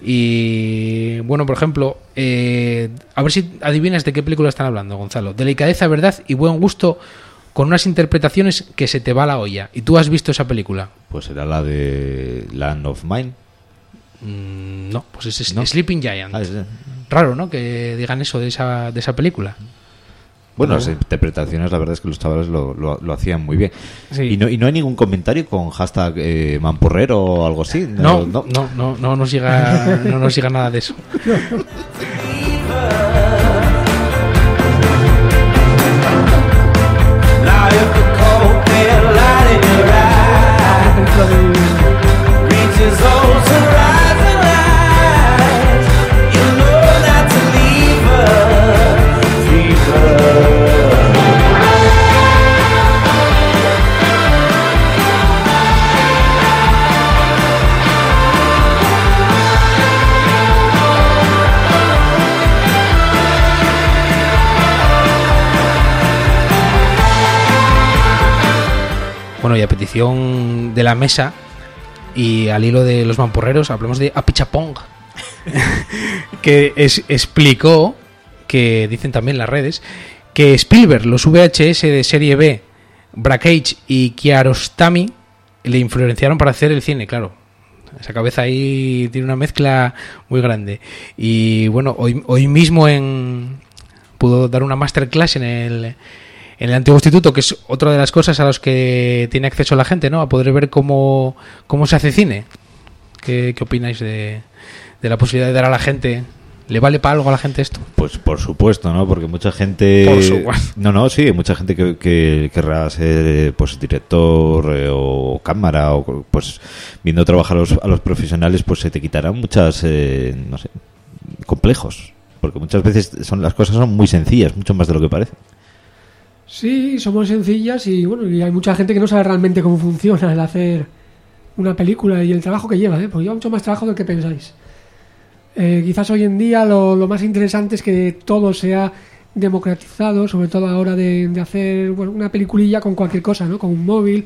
S2: Y bueno, por ejemplo, eh, a ver si adivinas de qué película están hablando, Gonzalo. Delicadeza, verdad y buen gusto, con unas interpretaciones que se te va la olla. ¿Y tú has visto esa película?
S1: Pues era la de Land of Mine.
S2: Mm, no, pues es
S1: ¿No?
S2: Sleeping Giant.
S1: Ah, es-
S2: Raro, ¿no? Que digan eso de esa, de esa película.
S1: Bueno, las interpretaciones, la verdad es que los chavales lo, lo, lo hacían muy bien.
S2: Sí.
S1: ¿Y no, y no hay ningún comentario con hashtag eh, mamporrero o algo así?
S2: No, no, no, no, no nos llega, no nos llega nada de eso. Bueno, y a petición de la mesa y al hilo de los mamporreros, hablamos de Apichapong, que es, explicó, que dicen también las redes, que Spielberg, los V H S de serie B, Brakhage y Kiarostami le influenciaron para hacer el cine, claro. Esa cabeza ahí tiene una mezcla muy grande. Y bueno, hoy, hoy mismo en pudo dar una masterclass en el... en el antiguo instituto, que es otra de las cosas a las que tiene acceso la gente, ¿no? A poder ver cómo, cómo se hace cine. ¿Qué, qué opináis de, de la posibilidad de dar a la gente? ¿Le vale para algo a la gente esto?
S1: Pues por supuesto, ¿no? Porque mucha gente...
S2: Por supuesto.
S1: No, no, sí, mucha gente que, que querrá ser pues director eh, o cámara, o pues viendo trabajar a los, a los profesionales, pues se te quitarán muchas, eh, no sé, complejos. Porque muchas veces son las cosas son muy sencillas, mucho más de lo que parece.
S3: Sí, somos sencillas y bueno, y hay mucha gente que no sabe realmente cómo funciona el hacer una película y el trabajo que lleva, ¿eh? Porque lleva mucho más trabajo del que pensáis. Eh, quizás hoy en día lo, lo más interesante es que todo sea democratizado, sobre todo a la hora de, de hacer bueno, una peliculilla con cualquier cosa, ¿no? Con un móvil,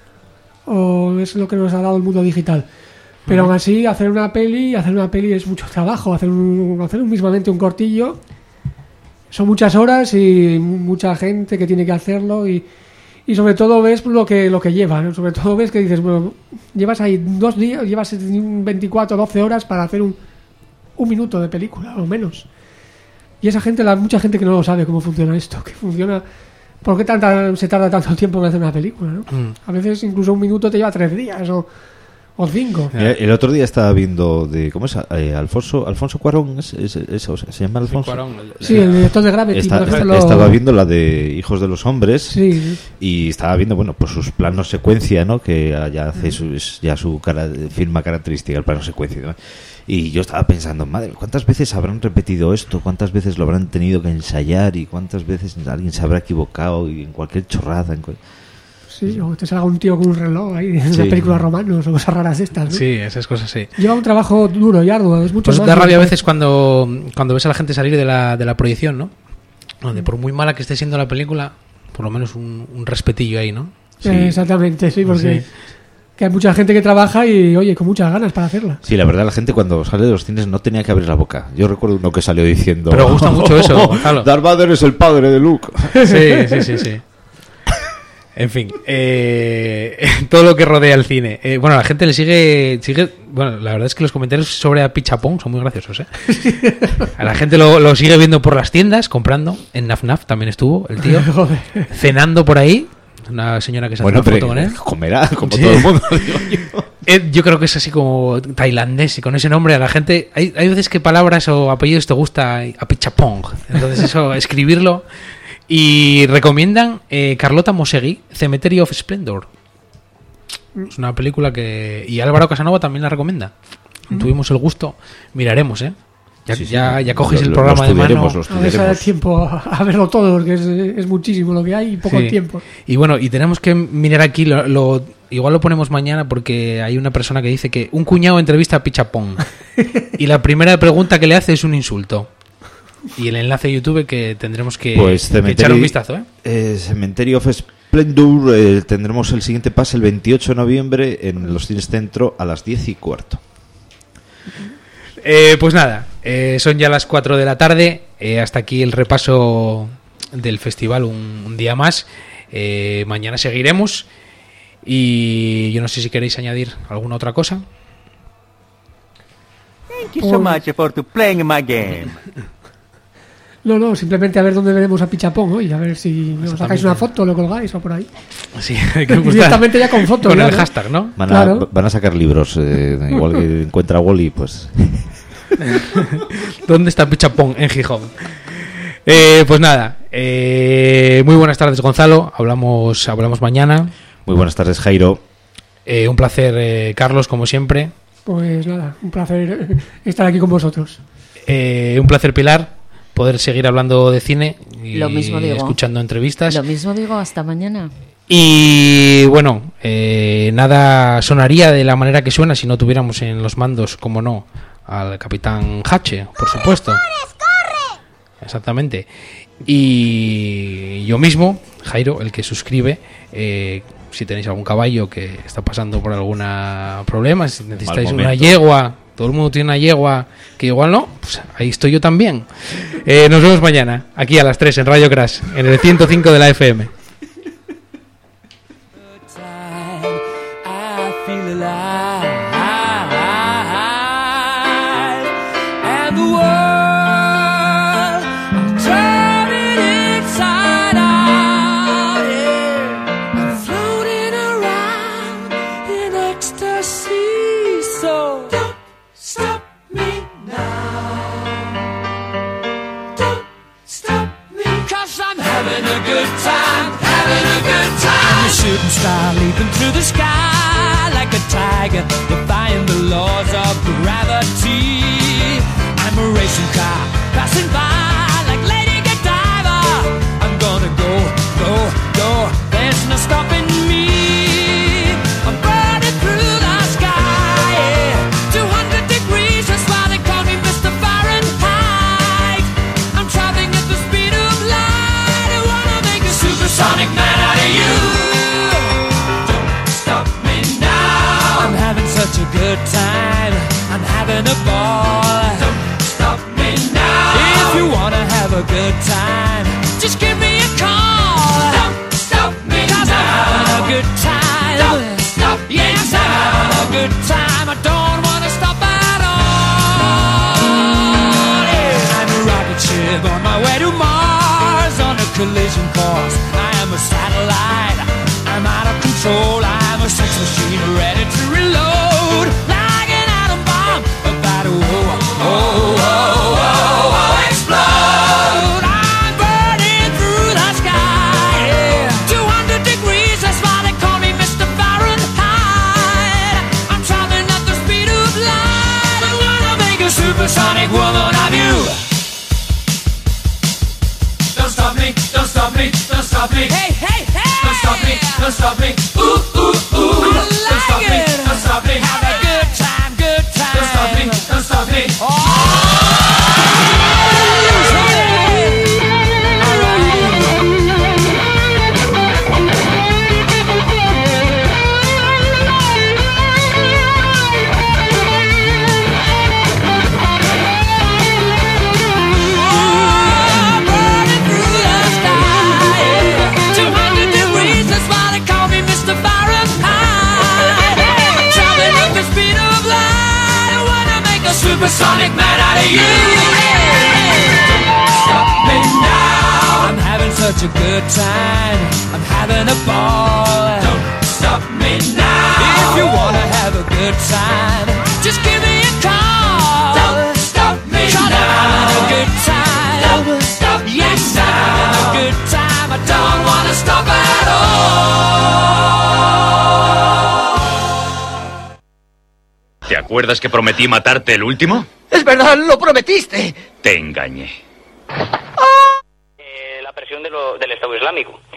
S3: o es lo que nos ha dado el mundo digital. Pero uh-huh. aún así, hacer una peli, hacer una peli es mucho trabajo, hacer un, hacer un, mismamente un cortillo. Son muchas horas y mucha gente que tiene que hacerlo y, y sobre todo ves lo que lo que lleva, ¿no? Sobre todo ves que dices, bueno, llevas ahí dos días, llevas veinticuatro, doce horas para hacer un, un minuto de película o menos. Y esa gente, la mucha gente que no lo sabe cómo funciona esto, que funciona, ¿por qué tanta, se tarda tanto tiempo en hacer una película, ¿no? Mm. A veces incluso un minuto te lleva tres días o o cinco.
S1: El, el otro día estaba viendo de ¿cómo es? Eh, Alfonso Alfonso Cuarón es, es, es, es, se llama Alfonso.
S2: Sí, Cuarón, el,
S3: sí, el director de Gravity.
S1: Está,
S3: por ejemplo,
S1: estaba viendo la de Hijos de los Hombres.
S3: Sí.
S1: Y estaba viendo bueno pues sus planos secuencia, ¿no? Que ya hace su, es ya su cara, firma característica el plano secuencia, ¿no? Y yo estaba pensando, madre, ¿cuántas veces habrán repetido esto? ¿Cuántas veces lo habrán tenido que ensayar? ¿Y cuántas veces alguien se habrá equivocado? Y en cualquier chorrada, en cual...
S3: Sí, o te salga un tío con un reloj ahí en
S1: sí.
S3: una película romanos o cosas raras estas, ¿no?
S2: Sí, esas cosas sí.
S3: Lleva un trabajo duro y arduo, es mucho
S2: pues
S3: más.
S2: Da rabia a veces cuando, cuando ves a la gente salir de la, de la proyección, ¿no? Donde por muy mala que esté siendo la película, por lo menos un, un respetillo ahí, ¿no?
S3: Sí. Eh, exactamente, sí, porque sí. Que hay mucha gente que trabaja y, oye, con muchas ganas para hacerla.
S1: Sí, la verdad, la gente cuando sale de los cines no tenía que abrir la boca. Yo recuerdo uno que salió diciendo...
S2: Pero gusta mucho eso, Gonzalo.
S1: Darth Vader es el padre de Luke.
S2: Sí, sí, sí, sí. En fin, eh, todo lo que rodea el cine. Eh, bueno, la gente le sigue, sigue... Bueno, la verdad es que los comentarios sobre Apichapong son muy graciosos, ¿eh? A la gente lo, lo sigue viendo por las tiendas, comprando. En Naf Naf también estuvo el tío. Cenando por ahí. Una señora que se hace
S1: bueno,
S2: una foto con él.
S1: Comerá, como
S2: sí.
S1: todo el mundo, digo yo.
S2: Eh, yo creo que es así como tailandés y con ese nombre a la gente... Hay, hay veces que palabras o apellidos te gusta Apichapong. Entonces eso, escribirlo... Y recomiendan eh, Carlota Mosegui, Cemetery of Splendor. Es una película que... Y Álvaro Casanova también la recomienda. Mm. Tuvimos el gusto. Miraremos, ¿eh? Ya, sí, sí, ya, ya coges lo, el programa de mano.
S3: A ver si da tiempo a, a verlo todo, porque es, es muchísimo lo que hay y poco sí. tiempo.
S2: Y bueno, y tenemos que mirar aquí, lo, lo igual lo ponemos mañana porque hay una persona que dice que un cuñado entrevista a Pichapong. Y la primera pregunta que le hace es un insulto. Y el enlace de YouTube que tendremos que,
S1: pues
S2: que echar un vistazo, ¿eh?
S1: eh Cemetery of Splendor eh, tendremos el siguiente pase el veintiocho de noviembre en los cines Centro a las diez y cuarto.
S2: Eh, pues nada, eh, son ya las cuatro de la tarde. Eh, hasta aquí el repaso del festival, un, un día más. Eh, mañana seguiremos. Y yo no sé si queréis añadir alguna otra cosa.
S9: Thank you so much for playing my game.
S3: No, no, simplemente a ver dónde veremos a Pichapón hoy, a ver si nos sacáis una foto, lo colgáis o por ahí.
S2: Sí, hay que
S3: directamente ya con fotos.
S2: Con
S3: ya,
S2: el
S3: ¿no?
S2: hashtag, ¿no?
S1: Van a,
S3: Claro.
S1: van a sacar libros, eh, igual que encuentra Wally, pues...
S2: ¿Dónde está Pichapón? En Gijón. Eh, pues nada, eh, muy buenas tardes, Gonzalo. Hablamos, hablamos mañana.
S1: Muy buenas tardes, Jairo.
S2: Eh, un placer, eh, Carlos, como siempre.
S3: Pues nada, un placer estar aquí con vosotros.
S2: Eh, un placer, Pilar, poder seguir hablando de cine y
S4: Lo mismo digo.
S2: escuchando entrevistas.
S4: Lo mismo digo, hasta mañana.
S2: Y bueno, eh, nada sonaría de la manera que suena si no tuviéramos en los mandos, como no, al capitán Hache, por supuesto.
S9: ¡Corre!
S2: Exactamente. Y yo mismo, Jairo, el que suscribe, eh, si tenéis algún caballo que está pasando por algún problema, si necesitáis
S1: Mal
S2: una
S1: momento.
S2: yegua, todo el mundo tiene una yegua que igual no, pues ahí estoy yo también. Eh, nos vemos mañana, aquí a las tres en Radio Crash, en el ciento cinco de la F M.
S8: I feel alive, and the world I'm turning inside out. Yeah, I'm floating around in ecstasy. So don't stop me now. Don't stop me, 'cause I'm having a good time, having a good time. I'm a shooting star leaping through the sky like a tiger, defying the laws of gravity. I'm a racing car passing by like Lady Godiva. I'm gonna go, go, go. There's no stopping me. I'm burning through the sky. Yeah. two hundred degrees, that's why they call me Mister Fahrenheit. I'm traveling at the speed of light. I wanna make a supersonic man out of you. Don't stop me now. I'm having such a good time. I'm having a ball. Don't stop me now. If you wanna have a good time, just give me a call. Don't stop me 'cause now. I'm having a good time. Don't stop me yes, now. I'm having a good time. I don't wanna stop at all. Yeah. I'm a rocket ship on my way to Mars on a collision course. I am a satellite. I'm out of control. I'm a sex machine ready to reload. Like an atom bomb about to oh, oh, oh, oh, oh, explode. I'm burning through the sky. Yeah. two hundred degrees, that's why they call me Mister Fahrenheit. I'm traveling at the speed of light. I wanna make a supersonic woman of you. Don't stop me, don't stop me, don't stop me. Hey, hey, hey! Don't stop me, don't stop me. Ooh, ooh, ooh. I like don't stop it. me, don't stop me. Have a good time, good time. Don't stop me, don't stop me. Oh! Supersonic man out of you. Don't stop me now. I'm having such a good time. I'm having a ball. Don't stop me now. If you wanna have a good time, just give me a call. Don't stop me now. I'm having a good time. Don't stop me yes, now. I'm having a good time. I don't wanna stop at all.
S7: ¿Te acuerdas que prometí matarte el último?
S10: Es verdad, lo prometiste.
S7: Te engañé.
S11: Eh, la presión de lo, del Estado Islámico.